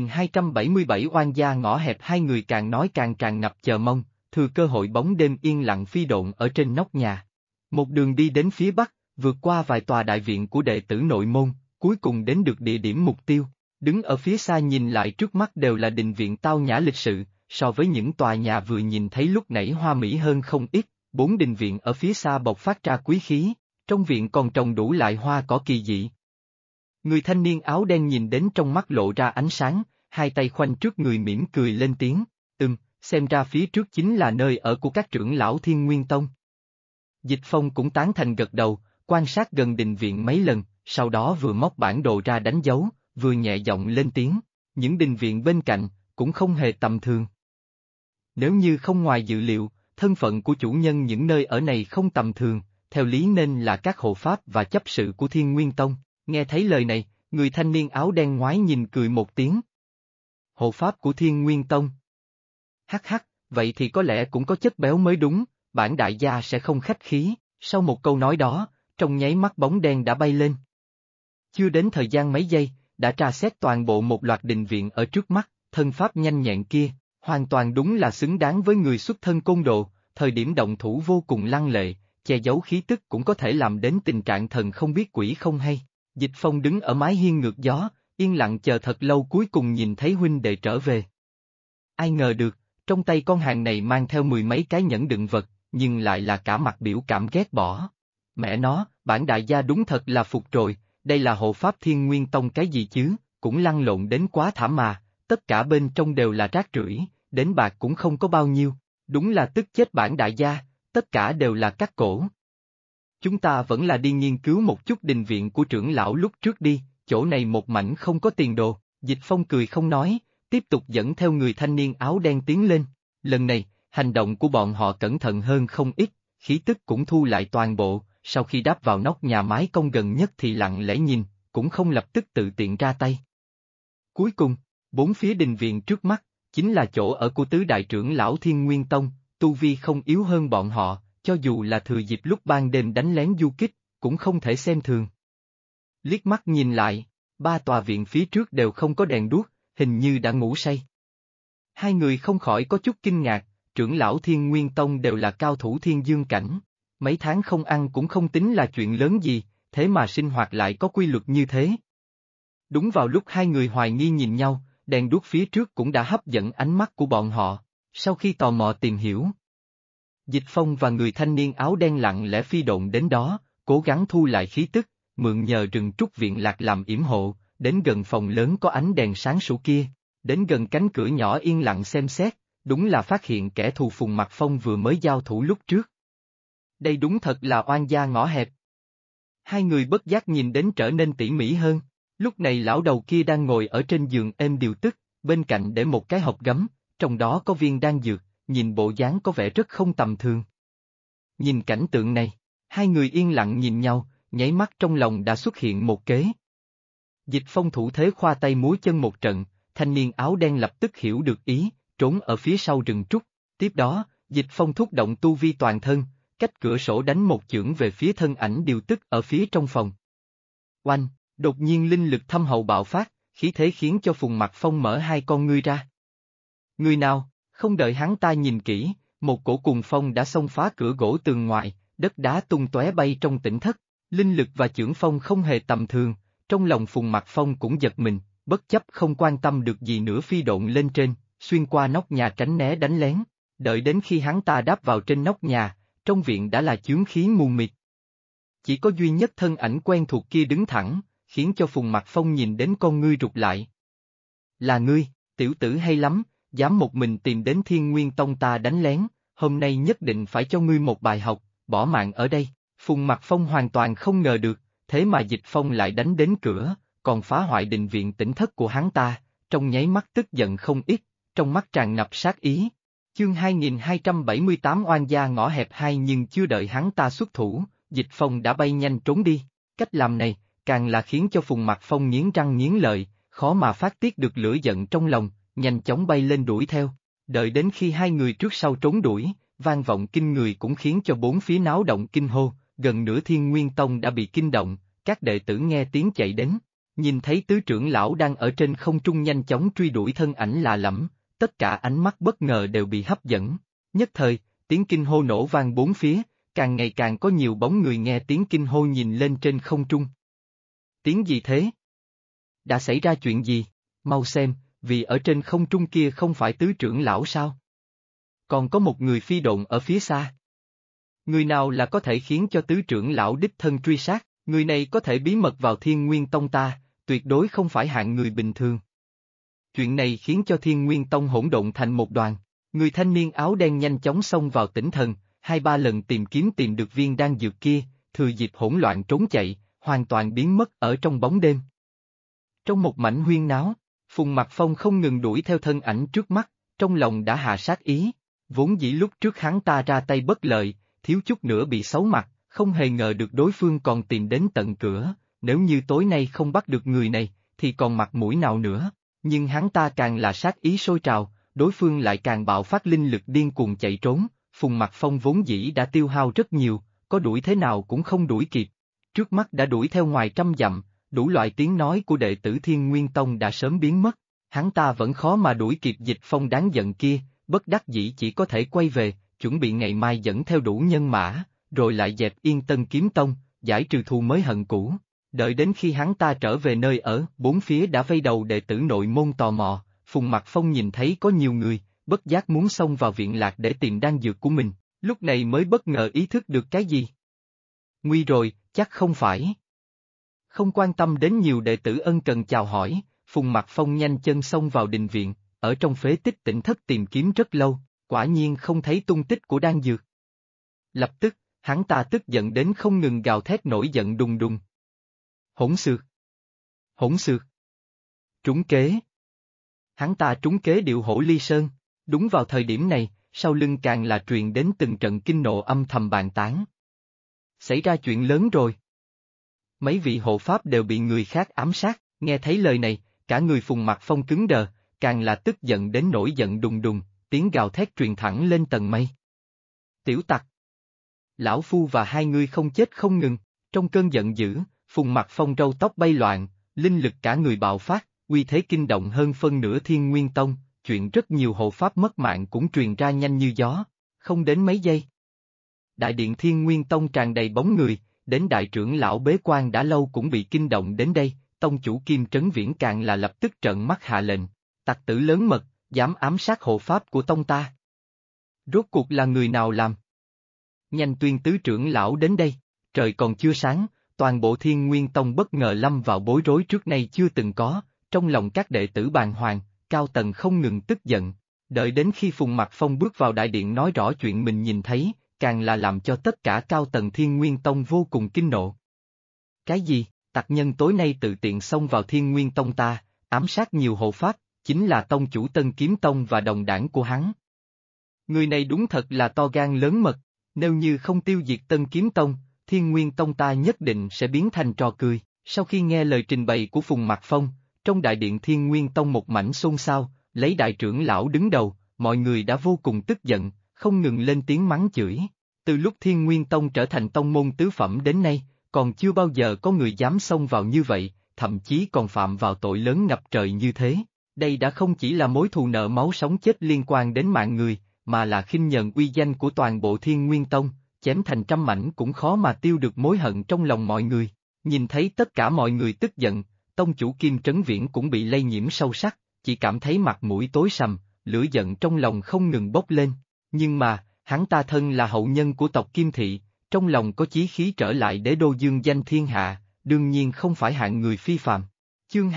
2277 oan gia ngõ hẹp, hai người càng nói càng tràn ngập chờ mong, thừa cơ hội bóng đêm yên lặng phi độn ở trên nóc nhà. Một đường đi đến phía bắc, vượt qua vài tòa đại viện của đệ tử nội môn, cuối cùng đến được địa điểm mục tiêu. Đứng ở phía xa nhìn lại trước mắt đều là đình viện tao nhã lịch sự, so với những tòa nhà vừa nhìn thấy lúc nãy hoa mỹ hơn không ít, bốn đình viện ở phía xa bộc phát ra quý khí, trong viện còn trồng đủ loại hoa cỏ kỳ dị. Người thanh niên áo đen nhìn đến trong mắt lộ ra ánh sáng, hai tay khoanh trước người mỉm cười lên tiếng, xem ra phía trước chính là nơi ở của các trưởng lão Thiên Nguyên Tông. Dịch Phong cũng tán thành gật đầu, quan sát gần đình viện mấy lần, sau đó vừa móc bản đồ ra đánh dấu, vừa nhẹ giọng lên tiếng, những đình viện bên cạnh, cũng không hề tầm thường. Nếu như không ngoài dự liệu, thân phận của chủ nhân những nơi ở này không tầm thường, theo lý nên là các hộ pháp và chấp sự của Thiên Nguyên Tông. Nghe thấy lời này, người thanh niên áo đen ngoái nhìn cười một tiếng. Hộ pháp của Thiên Nguyên Tông. Hắc hắc, vậy thì có lẽ cũng có chất béo mới đúng, bản đại gia sẽ không khách khí, sau một câu nói đó, trong nháy mắt bóng đen đã bay lên. Chưa đến thời gian mấy giây, đã tra xét toàn bộ một loạt đình viện ở trước mắt, thân pháp nhanh nhẹn kia, hoàn toàn đúng là xứng đáng với người xuất thân côn đồ, thời điểm động thủ vô cùng lăng lệ, che giấu khí tức cũng có thể làm đến tình trạng thần không biết quỷ không hay. Dịch Phong đứng ở mái hiên ngược gió, yên lặng chờ thật lâu cuối cùng nhìn thấy huynh đệ trở về. Ai ngờ được, trong tay con hàng này mang theo mười mấy cái nhẫn đựng vật, nhưng lại là cả mặt biểu cảm ghét bỏ. Mẹ nó, bản đại gia đúng thật là phục rồi, đây là hộ pháp Thiên Nguyên Tông cái gì chứ, cũng lăn lộn đến quá thảm mà, tất cả bên trong đều là rác rưởi, đến bạc cũng không có bao nhiêu, đúng là tức chết bản đại gia, tất cả đều là cắt cổ. Chúng ta vẫn là đi nghiên cứu một chút đình viện của trưởng lão lúc trước đi, chỗ này một mảnh không có tiền đồ, Dịch Phong cười không nói, tiếp tục dẫn theo người thanh niên áo đen tiến lên. Lần này, hành động của bọn họ cẩn thận hơn không ít, khí tức cũng thu lại toàn bộ, sau khi đáp vào nóc nhà mái cong gần nhất thì lặng lẽ nhìn, cũng không lập tức tự tiện ra tay. Cuối cùng, bốn phía đình viện trước mắt, chính là chỗ ở của tứ đại trưởng lão Thiên Nguyên Tông, tu vi không yếu hơn bọn họ, cho dù là thừa dịp lúc ban đêm đánh lén du kích, cũng không thể xem thường. Liếc mắt nhìn lại, ba tòa viện phía trước đều không có đèn đuốc, hình như đã ngủ say. Hai người không khỏi có chút kinh ngạc, trưởng lão Thiên Nguyên Tông đều là cao thủ thiên dương cảnh, mấy tháng không ăn cũng không tính là chuyện lớn gì, thế mà sinh hoạt lại có quy luật như thế. Đúng vào lúc hai người hoài nghi nhìn nhau, đèn đuốc phía trước cũng đã hấp dẫn ánh mắt của bọn họ, sau khi tò mò tìm hiểu. Dịch Phong và người thanh niên áo đen lặng lẽ phi độn đến đó, cố gắng thu lại khí tức, mượn nhờ rừng trúc viện lạc làm yểm hộ, đến gần phòng lớn có ánh đèn sáng sủa kia, đến gần cánh cửa nhỏ yên lặng xem xét, đúng là phát hiện kẻ thù Phùng Mặc Phong vừa mới giao thủ lúc trước. Đây đúng thật là oan gia ngõ hẹp. Hai người bất giác nhìn đến trở nên tỉ mỉ hơn, lúc này lão đầu kia đang ngồi ở trên giường êm điều tức, bên cạnh để một cái hộp gấm, trong đó có viên đan dược, nhìn bộ dáng có vẻ rất không tầm thường. Nhìn cảnh tượng này, hai người yên lặng nhìn nhau, nháy mắt trong lòng đã xuất hiện một kế. Dịch Phong thủ thế khoa tay múa chân một trận, thanh niên áo đen lập tức hiểu được ý, trốn ở phía sau rừng trúc, tiếp đó, Dịch Phong thúc động tu vi toàn thân, cách cửa sổ đánh một chưởng về phía thân ảnh điều tức ở phía trong phòng. Oanh, đột nhiên linh lực thâm hậu bạo phát, khí thế khiến cho Phùng Mặc Phong mở hai con ngươi ra. Người nào, không đợi hắn ta nhìn kỹ, một cổ cuồng phong đã xông phá cửa gỗ tường ngoài, đất đá tung tóe bay trong tỉnh thất, linh lực và chưởng phong không hề tầm thường, trong lòng Phùng Mặc Phong cũng giật mình, bất chấp không quan tâm được gì nữa phi độn lên trên, xuyên qua nóc nhà tránh né đánh lén, đợi đến khi hắn ta đáp vào trên nóc nhà, trong viện đã là chướng khí mù mịt. Chỉ có duy nhất thân ảnh quen thuộc kia đứng thẳng, khiến cho Phùng Mặc Phong nhìn đến con ngươi rụt lại. Là ngươi, tiểu tử hay lắm, dám một mình tìm đến Thiên Nguyên Tông ta đánh lén, hôm nay nhất định phải cho ngươi một bài học, bỏ mạng ở đây. Phùng Mặc Phong hoàn toàn không ngờ được, thế mà Dịch Phong lại đánh đến cửa, còn phá hoại đình viện tỉnh thất của hắn ta, trong nháy mắt tức giận không ít, trong mắt tràn ngập sát ý. Chương 2278 oan gia ngõ hẹp 2 nhưng chưa đợi hắn ta xuất thủ, Dịch Phong đã bay nhanh trốn đi, cách làm này, càng là khiến cho Phùng Mặc Phong nghiến răng nghiến lợi, khó mà phát tiết được lửa giận trong lòng, nhanh chóng bay lên đuổi theo, đợi đến khi hai người trước sau trốn đuổi, vang vọng kinh người cũng khiến cho bốn phía náo động kinh hô, gần nửa Thiên Nguyên Tông đã bị kinh động, các đệ tử nghe tiếng chạy đến, nhìn thấy tứ trưởng lão đang ở trên không trung nhanh chóng truy đuổi thân ảnh lạ lẫm, tất cả ánh mắt bất ngờ đều bị hấp dẫn, nhất thời, tiếng kinh hô nổ vang bốn phía, càng ngày càng có nhiều bóng người nghe tiếng kinh hô nhìn lên trên không trung. Tiếng gì thế? Đã xảy ra chuyện gì? Mau xem, vì ở trên không trung kia không phải tứ trưởng lão sao? Còn có một người phi độn ở phía xa. Người nào là có thể khiến cho tứ trưởng lão đích thân truy sát, người này có thể bí mật vào Thiên Nguyên Tông ta, tuyệt đối không phải hạng người bình thường. Chuyện này khiến cho Thiên Nguyên Tông hỗn độn thành một đoàn, người thanh niên áo đen nhanh chóng xông vào tỉnh thần, 2-3 lần tìm được viên đan dược kia, thừa dịp hỗn loạn trốn chạy, hoàn toàn biến mất ở trong bóng đêm. Trong một mảnh huyên náo, Phùng Mặc Phong không ngừng đuổi theo thân ảnh trước mắt, trong lòng đã hạ sát ý, vốn dĩ lúc trước hắn ta ra tay bất lợi, thiếu chút nữa bị xấu mặt, không hề ngờ được đối phương còn tìm đến tận cửa, nếu như tối nay không bắt được người này, thì còn mặt mũi nào nữa, nhưng hắn ta càng là sát ý sôi trào, đối phương lại càng bạo phát linh lực điên cuồng chạy trốn, Phùng Mặc Phong vốn dĩ đã tiêu hao rất nhiều, có đuổi thế nào cũng không đuổi kịp, trước mắt đã đuổi theo ngoài trăm dặm, đủ loại tiếng nói của đệ tử Thiên Nguyên Tông đã sớm biến mất, hắn ta vẫn khó mà đuổi kịp Dịch Phong đáng giận kia, bất đắc dĩ chỉ có thể quay về, chuẩn bị ngày mai dẫn theo đủ nhân mã, rồi lại dẹp Yên Tân Kiếm Tông, giải trừ thù mới hận cũ. Đợi đến khi hắn ta trở về nơi ở, bốn phía đã vây đầu đệ tử nội môn tò mò, Phùng Mặc Phong nhìn thấy có nhiều người, bất giác muốn xông vào viện lạc để tìm đan dược của mình, lúc này mới bất ngờ ý thức được cái gì. Nguy rồi, chắc không phải. Không quan tâm đến nhiều đệ tử ân cần chào hỏi, Phùng Mặc Phong nhanh chân xông vào đình viện, ở trong phế tích tỉnh thất tìm kiếm rất lâu, quả nhiên không thấy tung tích của đan dược. Lập tức, hắn ta tức giận đến không ngừng gào thét nổi giận đùng đùng. Hỗn xược! Hỗn xược. Trúng kế. Hắn ta trúng kế điệu hổ ly sơn. Đúng vào thời điểm này, sau lưng càng là truyền đến từng trận kinh nộ âm thầm bàn tán. Xảy ra chuyện lớn rồi. Mấy vị hộ pháp đều bị người khác ám sát, nghe thấy lời này, cả người Phùng Mặc Phong cứng đờ, càng là tức giận đến nổi giận đùng đùng, tiếng gào thét truyền thẳng lên tầng mây. Tiểu tặc! Lão Phu và hai ngươi không chết không ngừng, trong cơn giận dữ, Phùng Mặc Phong râu tóc bay loạn, linh lực cả người bạo phát, uy thế kinh động hơn phân nửa Thiên Nguyên Tông, chuyện rất nhiều hộ pháp mất mạng cũng truyền ra nhanh như gió, không đến mấy giây. Đại điện Thiên Nguyên Tông tràn đầy bóng người, đến đại trưởng lão bế quan đã lâu cũng bị kinh động đến đây, tông chủ Kim Trấn Viễn càng là lập tức trợn mắt hạ lệnh, tặc tử lớn mật, dám ám sát hộ pháp của tông ta. Rốt cuộc là người nào làm? Nhanh tuyên tứ trưởng lão đến đây, trời còn chưa sáng, toàn bộ Thiên Nguyên Tông bất ngờ lâm vào bối rối trước nay chưa từng có, trong lòng các đệ tử bàng hoàng, cao tầng không ngừng tức giận, đợi đến khi Phùng Mặc Phong bước vào đại điện nói rõ chuyện mình nhìn thấy, càng là làm cho tất cả cao tầng Thiên Nguyên Tông vô cùng kinh nộ. Cái gì, tặc nhân tối nay tự tiện xông vào Thiên Nguyên Tông ta, ám sát nhiều hộ pháp, chính là tông chủ Tân Kiếm Tông và đồng đảng của hắn. Người này đúng thật là to gan lớn mật, nếu như không tiêu diệt Tân Kiếm Tông, Thiên Nguyên Tông ta nhất định sẽ biến thành trò cười. Sau khi nghe lời trình bày của Phùng Mặc Phong, trong đại điện Thiên Nguyên Tông một mảnh xôn xao, lấy đại trưởng lão đứng đầu, mọi người đã vô cùng tức giận, không ngừng lên tiếng mắng chửi. Từ lúc Thiên Nguyên Tông trở thành tông môn tứ phẩm đến nay, còn chưa bao giờ có người dám xông vào như vậy, thậm chí còn phạm vào tội lớn ngập trời như thế. Đây đã không chỉ là mối thù nợ máu sống chết liên quan đến mạng người, mà là khinh nhờn uy danh của toàn bộ Thiên Nguyên Tông, chém thành trăm mảnh cũng khó mà tiêu được mối hận trong lòng mọi người. Nhìn thấy tất cả mọi người tức giận, tông chủ Kim Trấn Viễn cũng bị lây nhiễm sâu sắc, chỉ cảm thấy mặt mũi tối sầm, lửa giận trong lòng không ngừng bốc lên. Nhưng mà, hắn ta thân là hậu nhân của tộc Kim Thị, trong lòng có chí khí trở lại đế đô dương danh thiên hạ, đương nhiên không phải hạng người phi phàm. Chương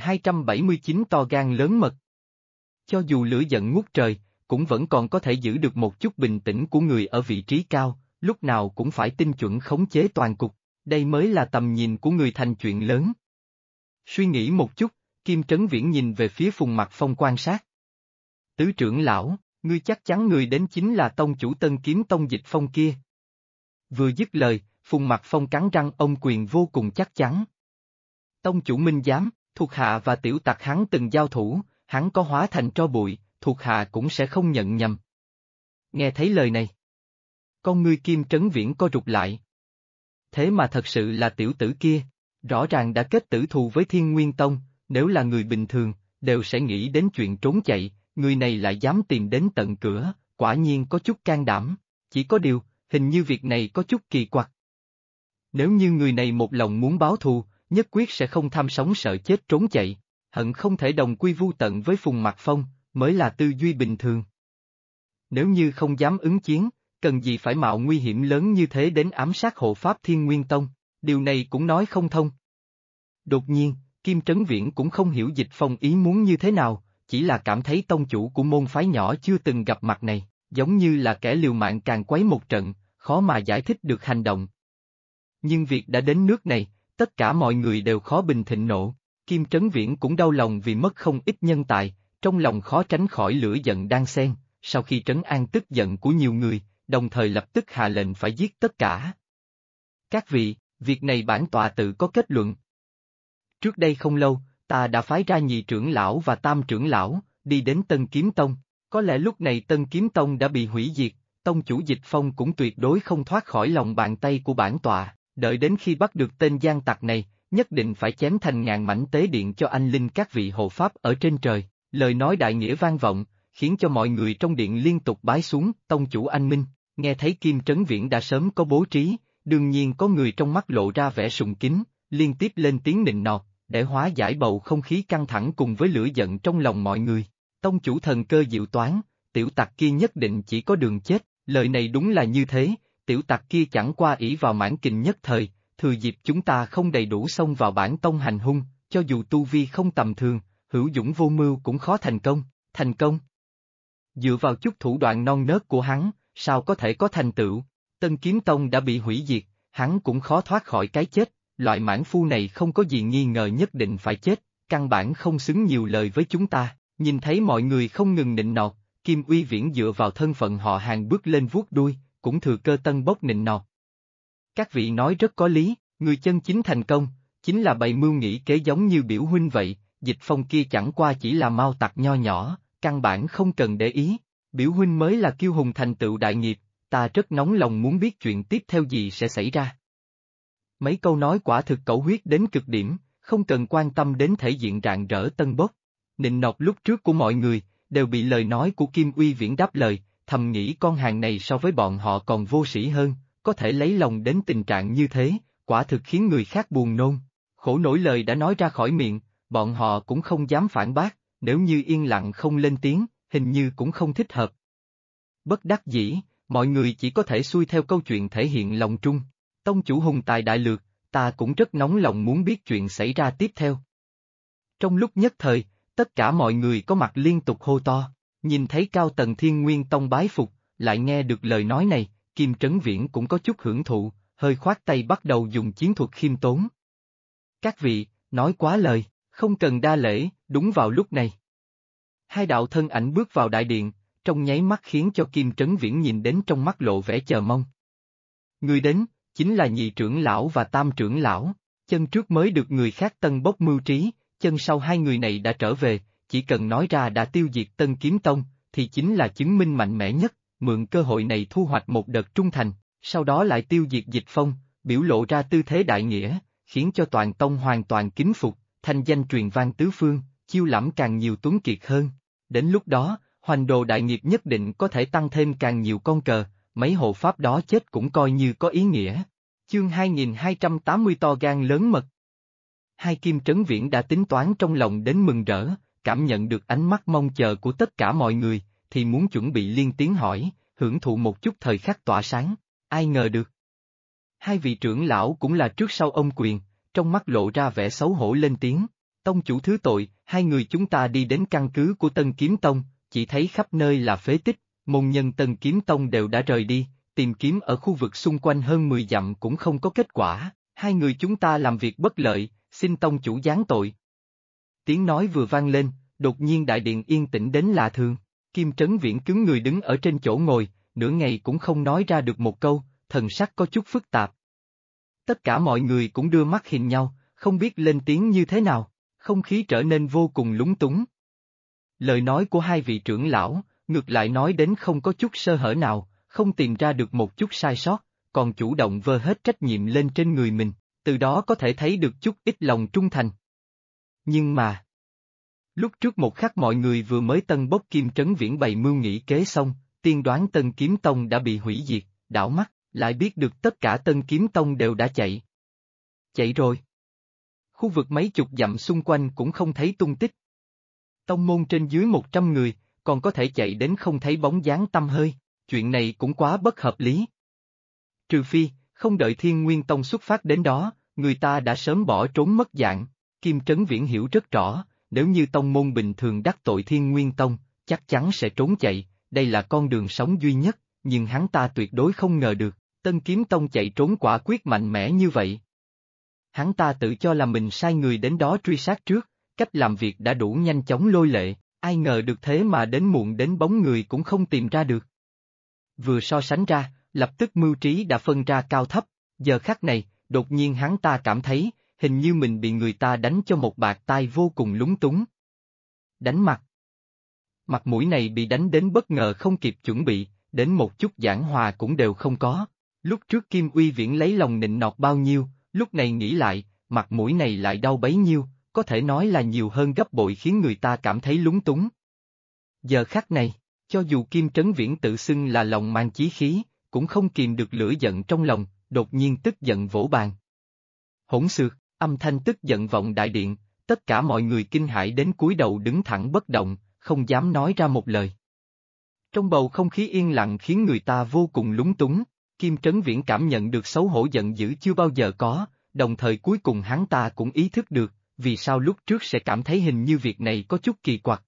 2279 to gan lớn mật. Cho dù lửa giận ngút trời, cũng vẫn còn có thể giữ được một chút bình tĩnh của người ở vị trí cao, lúc nào cũng phải tinh chuẩn khống chế toàn cục, đây mới là tầm nhìn của người thành chuyện lớn. Suy nghĩ một chút, Kim Trấn Viễn nhìn về phía Phùng Mặc Phong quan sát. Tứ trưởng lão, ngươi chắc chắn người đến chính là tông chủ Tân Kiếm Tông Dịch Phong kia. Vừa dứt lời, Phùng Mặc Phong cắn răng ông quyền vô cùng chắc chắn. Tông chủ minh giám, thuộc hạ và tiểu tặc hắn từng giao thủ, hắn có hóa thành tro bụi, thuộc hạ cũng sẽ không nhận nhầm. Nghe thấy lời này, con ngươi Kim Trấn Viễn co rụt lại. Thế mà thật sự là tiểu tử kia, rõ ràng đã kết tử thù với Thiên Nguyên Tông, nếu là người bình thường, đều sẽ nghĩ đến chuyện trốn chạy, người này lại dám tìm đến tận cửa, quả nhiên có chút can đảm, chỉ có điều, hình như việc này có chút kỳ quặc. Nếu như người này một lòng muốn báo thù, nhất quyết sẽ không tham sống sợ chết trốn chạy, hận không thể đồng quy vu tận với Phùng Mặc Phong, mới là tư duy bình thường. Nếu như không dám ứng chiến, cần gì phải mạo nguy hiểm lớn như thế đến ám sát hộ pháp Thiên Nguyên Tông, điều này cũng nói không thông. Đột nhiên, Kim Trấn Viễn cũng không hiểu Dịch Phong ý muốn như thế nào, chỉ là cảm thấy tông chủ của môn phái nhỏ chưa từng gặp mặt này, giống như là kẻ liều mạng càng quấy một trận, khó mà giải thích được hành động. Nhưng việc đã đến nước này, tất cả mọi người đều khó bình thịnh nộ, Kim Trấn Viễn cũng đau lòng vì mất không ít nhân tài, trong lòng khó tránh khỏi lửa giận đang xen, sau khi trấn an tức giận của nhiều người, đồng thời lập tức hạ lệnh phải giết tất cả. Các vị, việc này bản tọa tự có kết luận. Trước đây không lâu, ta đã phái ra nhị trưởng lão và tam trưởng lão, đi đến Tân Kiếm Tông, có lẽ lúc này Tân Kiếm Tông đã bị hủy diệt, tông chủ Dịch Phong cũng tuyệt đối không thoát khỏi lòng bàn tay của bản tọa, đợi đến khi bắt được tên gian tặc này, nhất định phải chém thành ngàn mảnh tế điện cho anh linh các vị hộ pháp ở trên trời, lời nói đại nghĩa vang vọng, khiến cho mọi người trong điện liên tục bái xuống, tông chủ anh minh, nghe thấy Kim Trấn Viễn đã sớm có bố trí, đương nhiên có người trong mắt lộ ra vẻ sùng kính, liên tiếp lên tiếng nịnh nọt, để hóa giải bầu không khí căng thẳng cùng với lửa giận trong lòng mọi người. Tông chủ thần cơ diệu toán, tiểu tặc kia nhất định chỉ có đường chết, lời này đúng là như thế, tiểu tặc kia chẳng qua ỷ vào mãn kình nhất thời, thừa dịp chúng ta không đầy đủ xông vào bản tông hành hung, cho dù tu vi không tầm thường, hữu dũng vô mưu cũng khó thành công. Dựa vào chút thủ đoạn non nớt của hắn, sao có thể có thành tựu, Tân Kiếm Tông đã bị hủy diệt, hắn cũng khó thoát khỏi cái chết, loại mãn phu này không có gì nghi ngờ nhất định phải chết, căn bản không xứng nhiều lời với chúng ta. Nhìn thấy mọi người không ngừng nịnh nọt, Kim Uy Viễn dựa vào thân phận họ Hàng bước lên vuốt đuôi, cũng thừa cơ tân bốc nịnh nọt. Các vị nói rất có lý, người chân chính thành công, chính là bày mưu nghĩ kế giống như biểu huynh vậy, Dịch Phong kia chẳng qua chỉ là mau tặc nho nhỏ, căn bản không cần để ý, biểu huynh mới là kiêu hùng thành tựu đại nghiệp, ta rất nóng lòng muốn biết chuyện tiếp theo gì sẽ xảy ra. Mấy câu nói quả thực cẩu huyết đến cực điểm, không cần quan tâm đến thể diện rạng rỡ tân bốc. Nịnh nọt lúc trước của mọi người, đều bị lời nói của Kim Uy Viễn đáp lời, thầm nghĩ con hàng này so với bọn họ còn vô sĩ hơn, có thể lấy lòng đến tình trạng như thế, quả thực khiến người khác buồn nôn. Khổ nổi lời đã nói ra khỏi miệng, bọn họ cũng không dám phản bác, nếu như yên lặng không lên tiếng, hình như cũng không thích hợp. Bất đắc dĩ, mọi người chỉ có thể xuôi theo câu chuyện thể hiện lòng trung. Tông chủ hùng tài đại lược, ta cũng rất nóng lòng muốn biết chuyện xảy ra tiếp theo. Trong lúc nhất thời, tất cả mọi người có mặt liên tục hô to, nhìn thấy cao tầng Thiên Nguyên Tông bái phục, lại nghe được lời nói này, Kim Trấn Viễn cũng có chút hưởng thụ, hơi khoát tay bắt đầu dùng chiến thuật khiêm tốn. Các vị, nói quá lời, không cần đa lễ, đúng vào lúc này. Hai đạo thân ảnh bước vào đại điện, trong nháy mắt khiến cho Kim Trấn Viễn nhìn đến trong mắt lộ vẻ chờ mong. Người đến, chính là nhị trưởng lão và tam trưởng lão, chân trước mới được người khác tân bốc mưu trí, chân sau hai người này đã trở về, chỉ cần nói ra đã tiêu diệt Tân Kiếm Tông, thì chính là chứng minh mạnh mẽ nhất, mượn cơ hội này thu hoạch một đợt trung thành, sau đó lại tiêu diệt Dịch Phong, biểu lộ ra tư thế đại nghĩa, khiến cho toàn tông hoàn toàn kính phục, thanh danh truyền vang tứ phương, chiêu lãm càng nhiều tuấn kiệt hơn. Đến lúc đó, hoành đồ đại nghiệp nhất định có thể tăng thêm càng nhiều con cờ, mấy hộ pháp đó chết cũng coi như có ý nghĩa. Chương 2280 to gan lớn mật. Hai Kim Trấn Viễn đã tính toán trong lòng đến mừng rỡ, cảm nhận được ánh mắt mong chờ của tất cả mọi người, thì muốn chuẩn bị liên tiếng hỏi, hưởng thụ một chút thời khắc tỏa sáng, ai ngờ được. Hai vị trưởng lão cũng là trước sau ông quyền, trong mắt lộ ra vẻ xấu hổ lên tiếng, tông chủ thứ tội, hai người chúng ta đi đến căn cứ của Tân Kiếm Tông, chỉ thấy khắp nơi là phế tích, môn nhân Tân Kiếm Tông đều đã rời đi, tìm kiếm ở khu vực xung quanh hơn 10 dặm cũng không có kết quả, hai người chúng ta làm việc bất lợi, xin tông chủ giáng tội. Tiếng nói vừa vang lên, đột nhiên đại điện yên tĩnh đến lạ thường, Kim Trấn Viễn cứng người đứng ở trên chỗ ngồi, nửa ngày cũng không nói ra được một câu, thần sắc có chút phức tạp. Tất cả mọi người cũng đưa mắt nhìn nhau, không biết lên tiếng như thế nào, không khí trở nên vô cùng lúng túng. Lời nói của hai vị trưởng lão, ngược lại nói đến không có chút sơ hở nào, không tìm ra được một chút sai sót, còn chủ động vơ hết trách nhiệm lên trên người mình, từ đó có thể thấy được chút ít lòng trung thành. Nhưng mà, lúc trước một khắc mọi người vừa mới tân bốc Kim Trấn Viễn bày mưu nghĩ kế xong, tiên đoán Tân Kiếm Tông đã bị hủy diệt, đảo mắt, lại biết được tất cả Tân Kiếm Tông đều đã chạy. Chạy rồi. Khu vực mấy chục dặm xung quanh cũng không thấy tung tích. Tông môn trên dưới 100 người, còn có thể chạy đến không thấy bóng dáng tăm hơi, chuyện này cũng quá bất hợp lý. Trừ phi, không đợi Thiên Nguyên Tông xuất phát đến đó, người ta đã sớm bỏ trốn mất dạng. Kim Trấn Viễn hiểu rất rõ, nếu như tông môn bình thường đắc tội Thiên Nguyên Tông, chắc chắn sẽ trốn chạy, đây là con đường sống duy nhất, nhưng hắn ta tuyệt đối không ngờ được, Tân Kiếm Tông chạy trốn quả quyết mạnh mẽ như vậy. Hắn ta tự cho là mình sai người đến đó truy sát trước, cách làm việc đã đủ nhanh chóng lôi lệ, ai ngờ được thế mà đến muộn đến bóng người cũng không tìm ra được. Vừa so sánh ra, lập tức mưu trí đã phân ra cao thấp, giờ khắc này, đột nhiên hắn ta cảm thấy, hình như mình bị người ta đánh cho một bạt tai vô cùng lúng túng. Đánh mặt. Mặt mũi này bị đánh đến bất ngờ không kịp chuẩn bị, đến một chút giảng hòa cũng đều không có. Lúc trước Kim Uy Viễn lấy lòng nịnh nọt bao nhiêu, lúc này nghĩ lại, mặt mũi này lại đau bấy nhiêu, có thể nói là nhiều hơn gấp bội khiến người ta cảm thấy lúng túng. Giờ khắc này, cho dù Kim Trấn Viễn tự xưng là lòng mang chí khí, cũng không kìm được lửa giận trong lòng, đột nhiên tức giận vỗ bàn. Hỗn xược, âm thanh tức giận vọng đại điện, tất cả mọi người kinh hãi đến cúi đầu đứng thẳng bất động, không dám nói ra một lời. Trong bầu không khí yên lặng khiến người ta vô cùng lúng túng, Kim Trấn Viễn cảm nhận được xấu hổ giận dữ chưa bao giờ có, đồng thời cuối cùng hắn ta cũng ý thức được, vì sao lúc trước sẽ cảm thấy hình như việc này có chút kỳ quặc.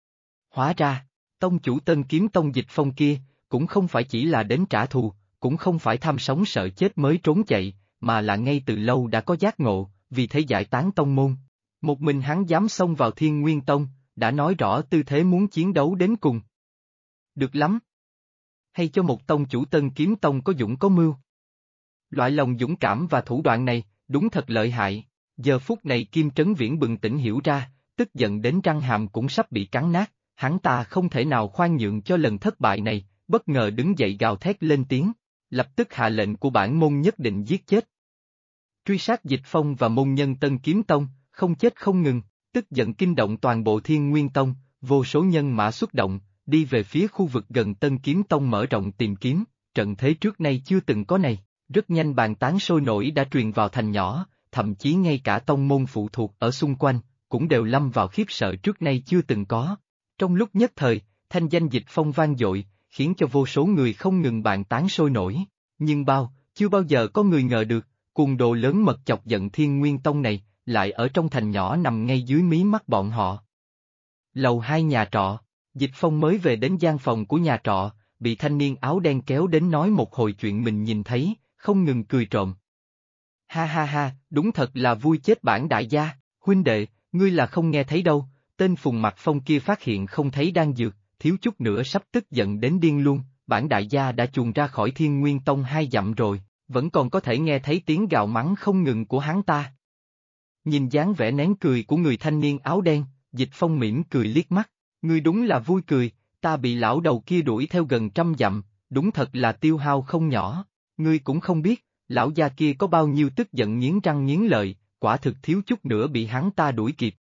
Hóa ra, tông chủ Tân Kiếm Tông Dịch Phong kia, cũng không phải chỉ là đến trả thù, cũng không phải tham sống sợ chết mới trốn chạy, mà là ngay từ lâu đã có giác ngộ, vì thế giải tán tông môn. Một mình hắn dám xông vào Thiên Nguyên Tông, đã nói rõ tư thế muốn chiến đấu đến cùng. Được lắm. Hay cho một tông chủ Tân Kiếm Tông có dũng có mưu. Loại lòng dũng cảm và thủ đoạn này, đúng thật lợi hại. Giờ phút này Kim Trấn Viễn bừng tỉnh hiểu ra, tức giận đến răng hàm cũng sắp bị cắn nát, hắn ta không thể nào khoan nhượng cho lần thất bại này, bất ngờ đứng dậy gào thét lên tiếng, lập tức hạ lệnh của bản môn nhất định giết chết. Truy sát Dịch Phong và môn nhân Tân Kiếm Tông, không chết không ngừng, tức giận kinh động toàn bộ Thiên Nguyên Tông, vô số nhân mã xuất động, đi về phía khu vực gần Tân Kiếm Tông mở rộng tìm kiếm, trận thế trước nay chưa từng có này, rất nhanh bàn tán sôi nổi đã truyền vào thành nhỏ, thậm chí ngay cả tông môn phụ thuộc ở xung quanh, cũng đều lâm vào khiếp sợ trước nay chưa từng có. Trong lúc nhất thời, thanh danh Dịch Phong vang dội, khiến cho vô số người không ngừng bàn tán sôi nổi, nhưng chưa bao giờ có người ngờ được, cuồng đồ lớn mật chọc giận Thiên Nguyên Tông này, lại ở trong thành nhỏ nằm ngay dưới mí mắt bọn họ. Lầu 2 nhà trọ, Dịch Phong mới về đến gian phòng của nhà trọ, bị thanh niên áo đen kéo đến nói một hồi chuyện mình nhìn thấy, không ngừng cười trộm. Ha ha ha, đúng thật là vui chết bản đại gia, huynh đệ, ngươi là không nghe thấy đâu, tên Phùng Mặc Phong kia phát hiện không thấy đan dược, thiếu chút nữa sắp tức giận đến điên luôn, bản đại gia đã chuồn ra khỏi Thiên Nguyên Tông 2 dặm rồi, vẫn còn có thể nghe thấy tiếng gào mắng không ngừng của hắn ta. Nhìn dáng vẻ nén cười của người thanh niên áo đen, Dịch Phong mỉm cười liếc mắt, ngươi đúng là vui cười, ta bị lão đầu kia đuổi theo gần 100 dặm, đúng thật là tiêu hao không nhỏ, ngươi cũng không biết, lão già kia có bao nhiêu tức giận nghiến răng nghiến lợi, quả thực thiếu chút nữa bị hắn ta đuổi kịp,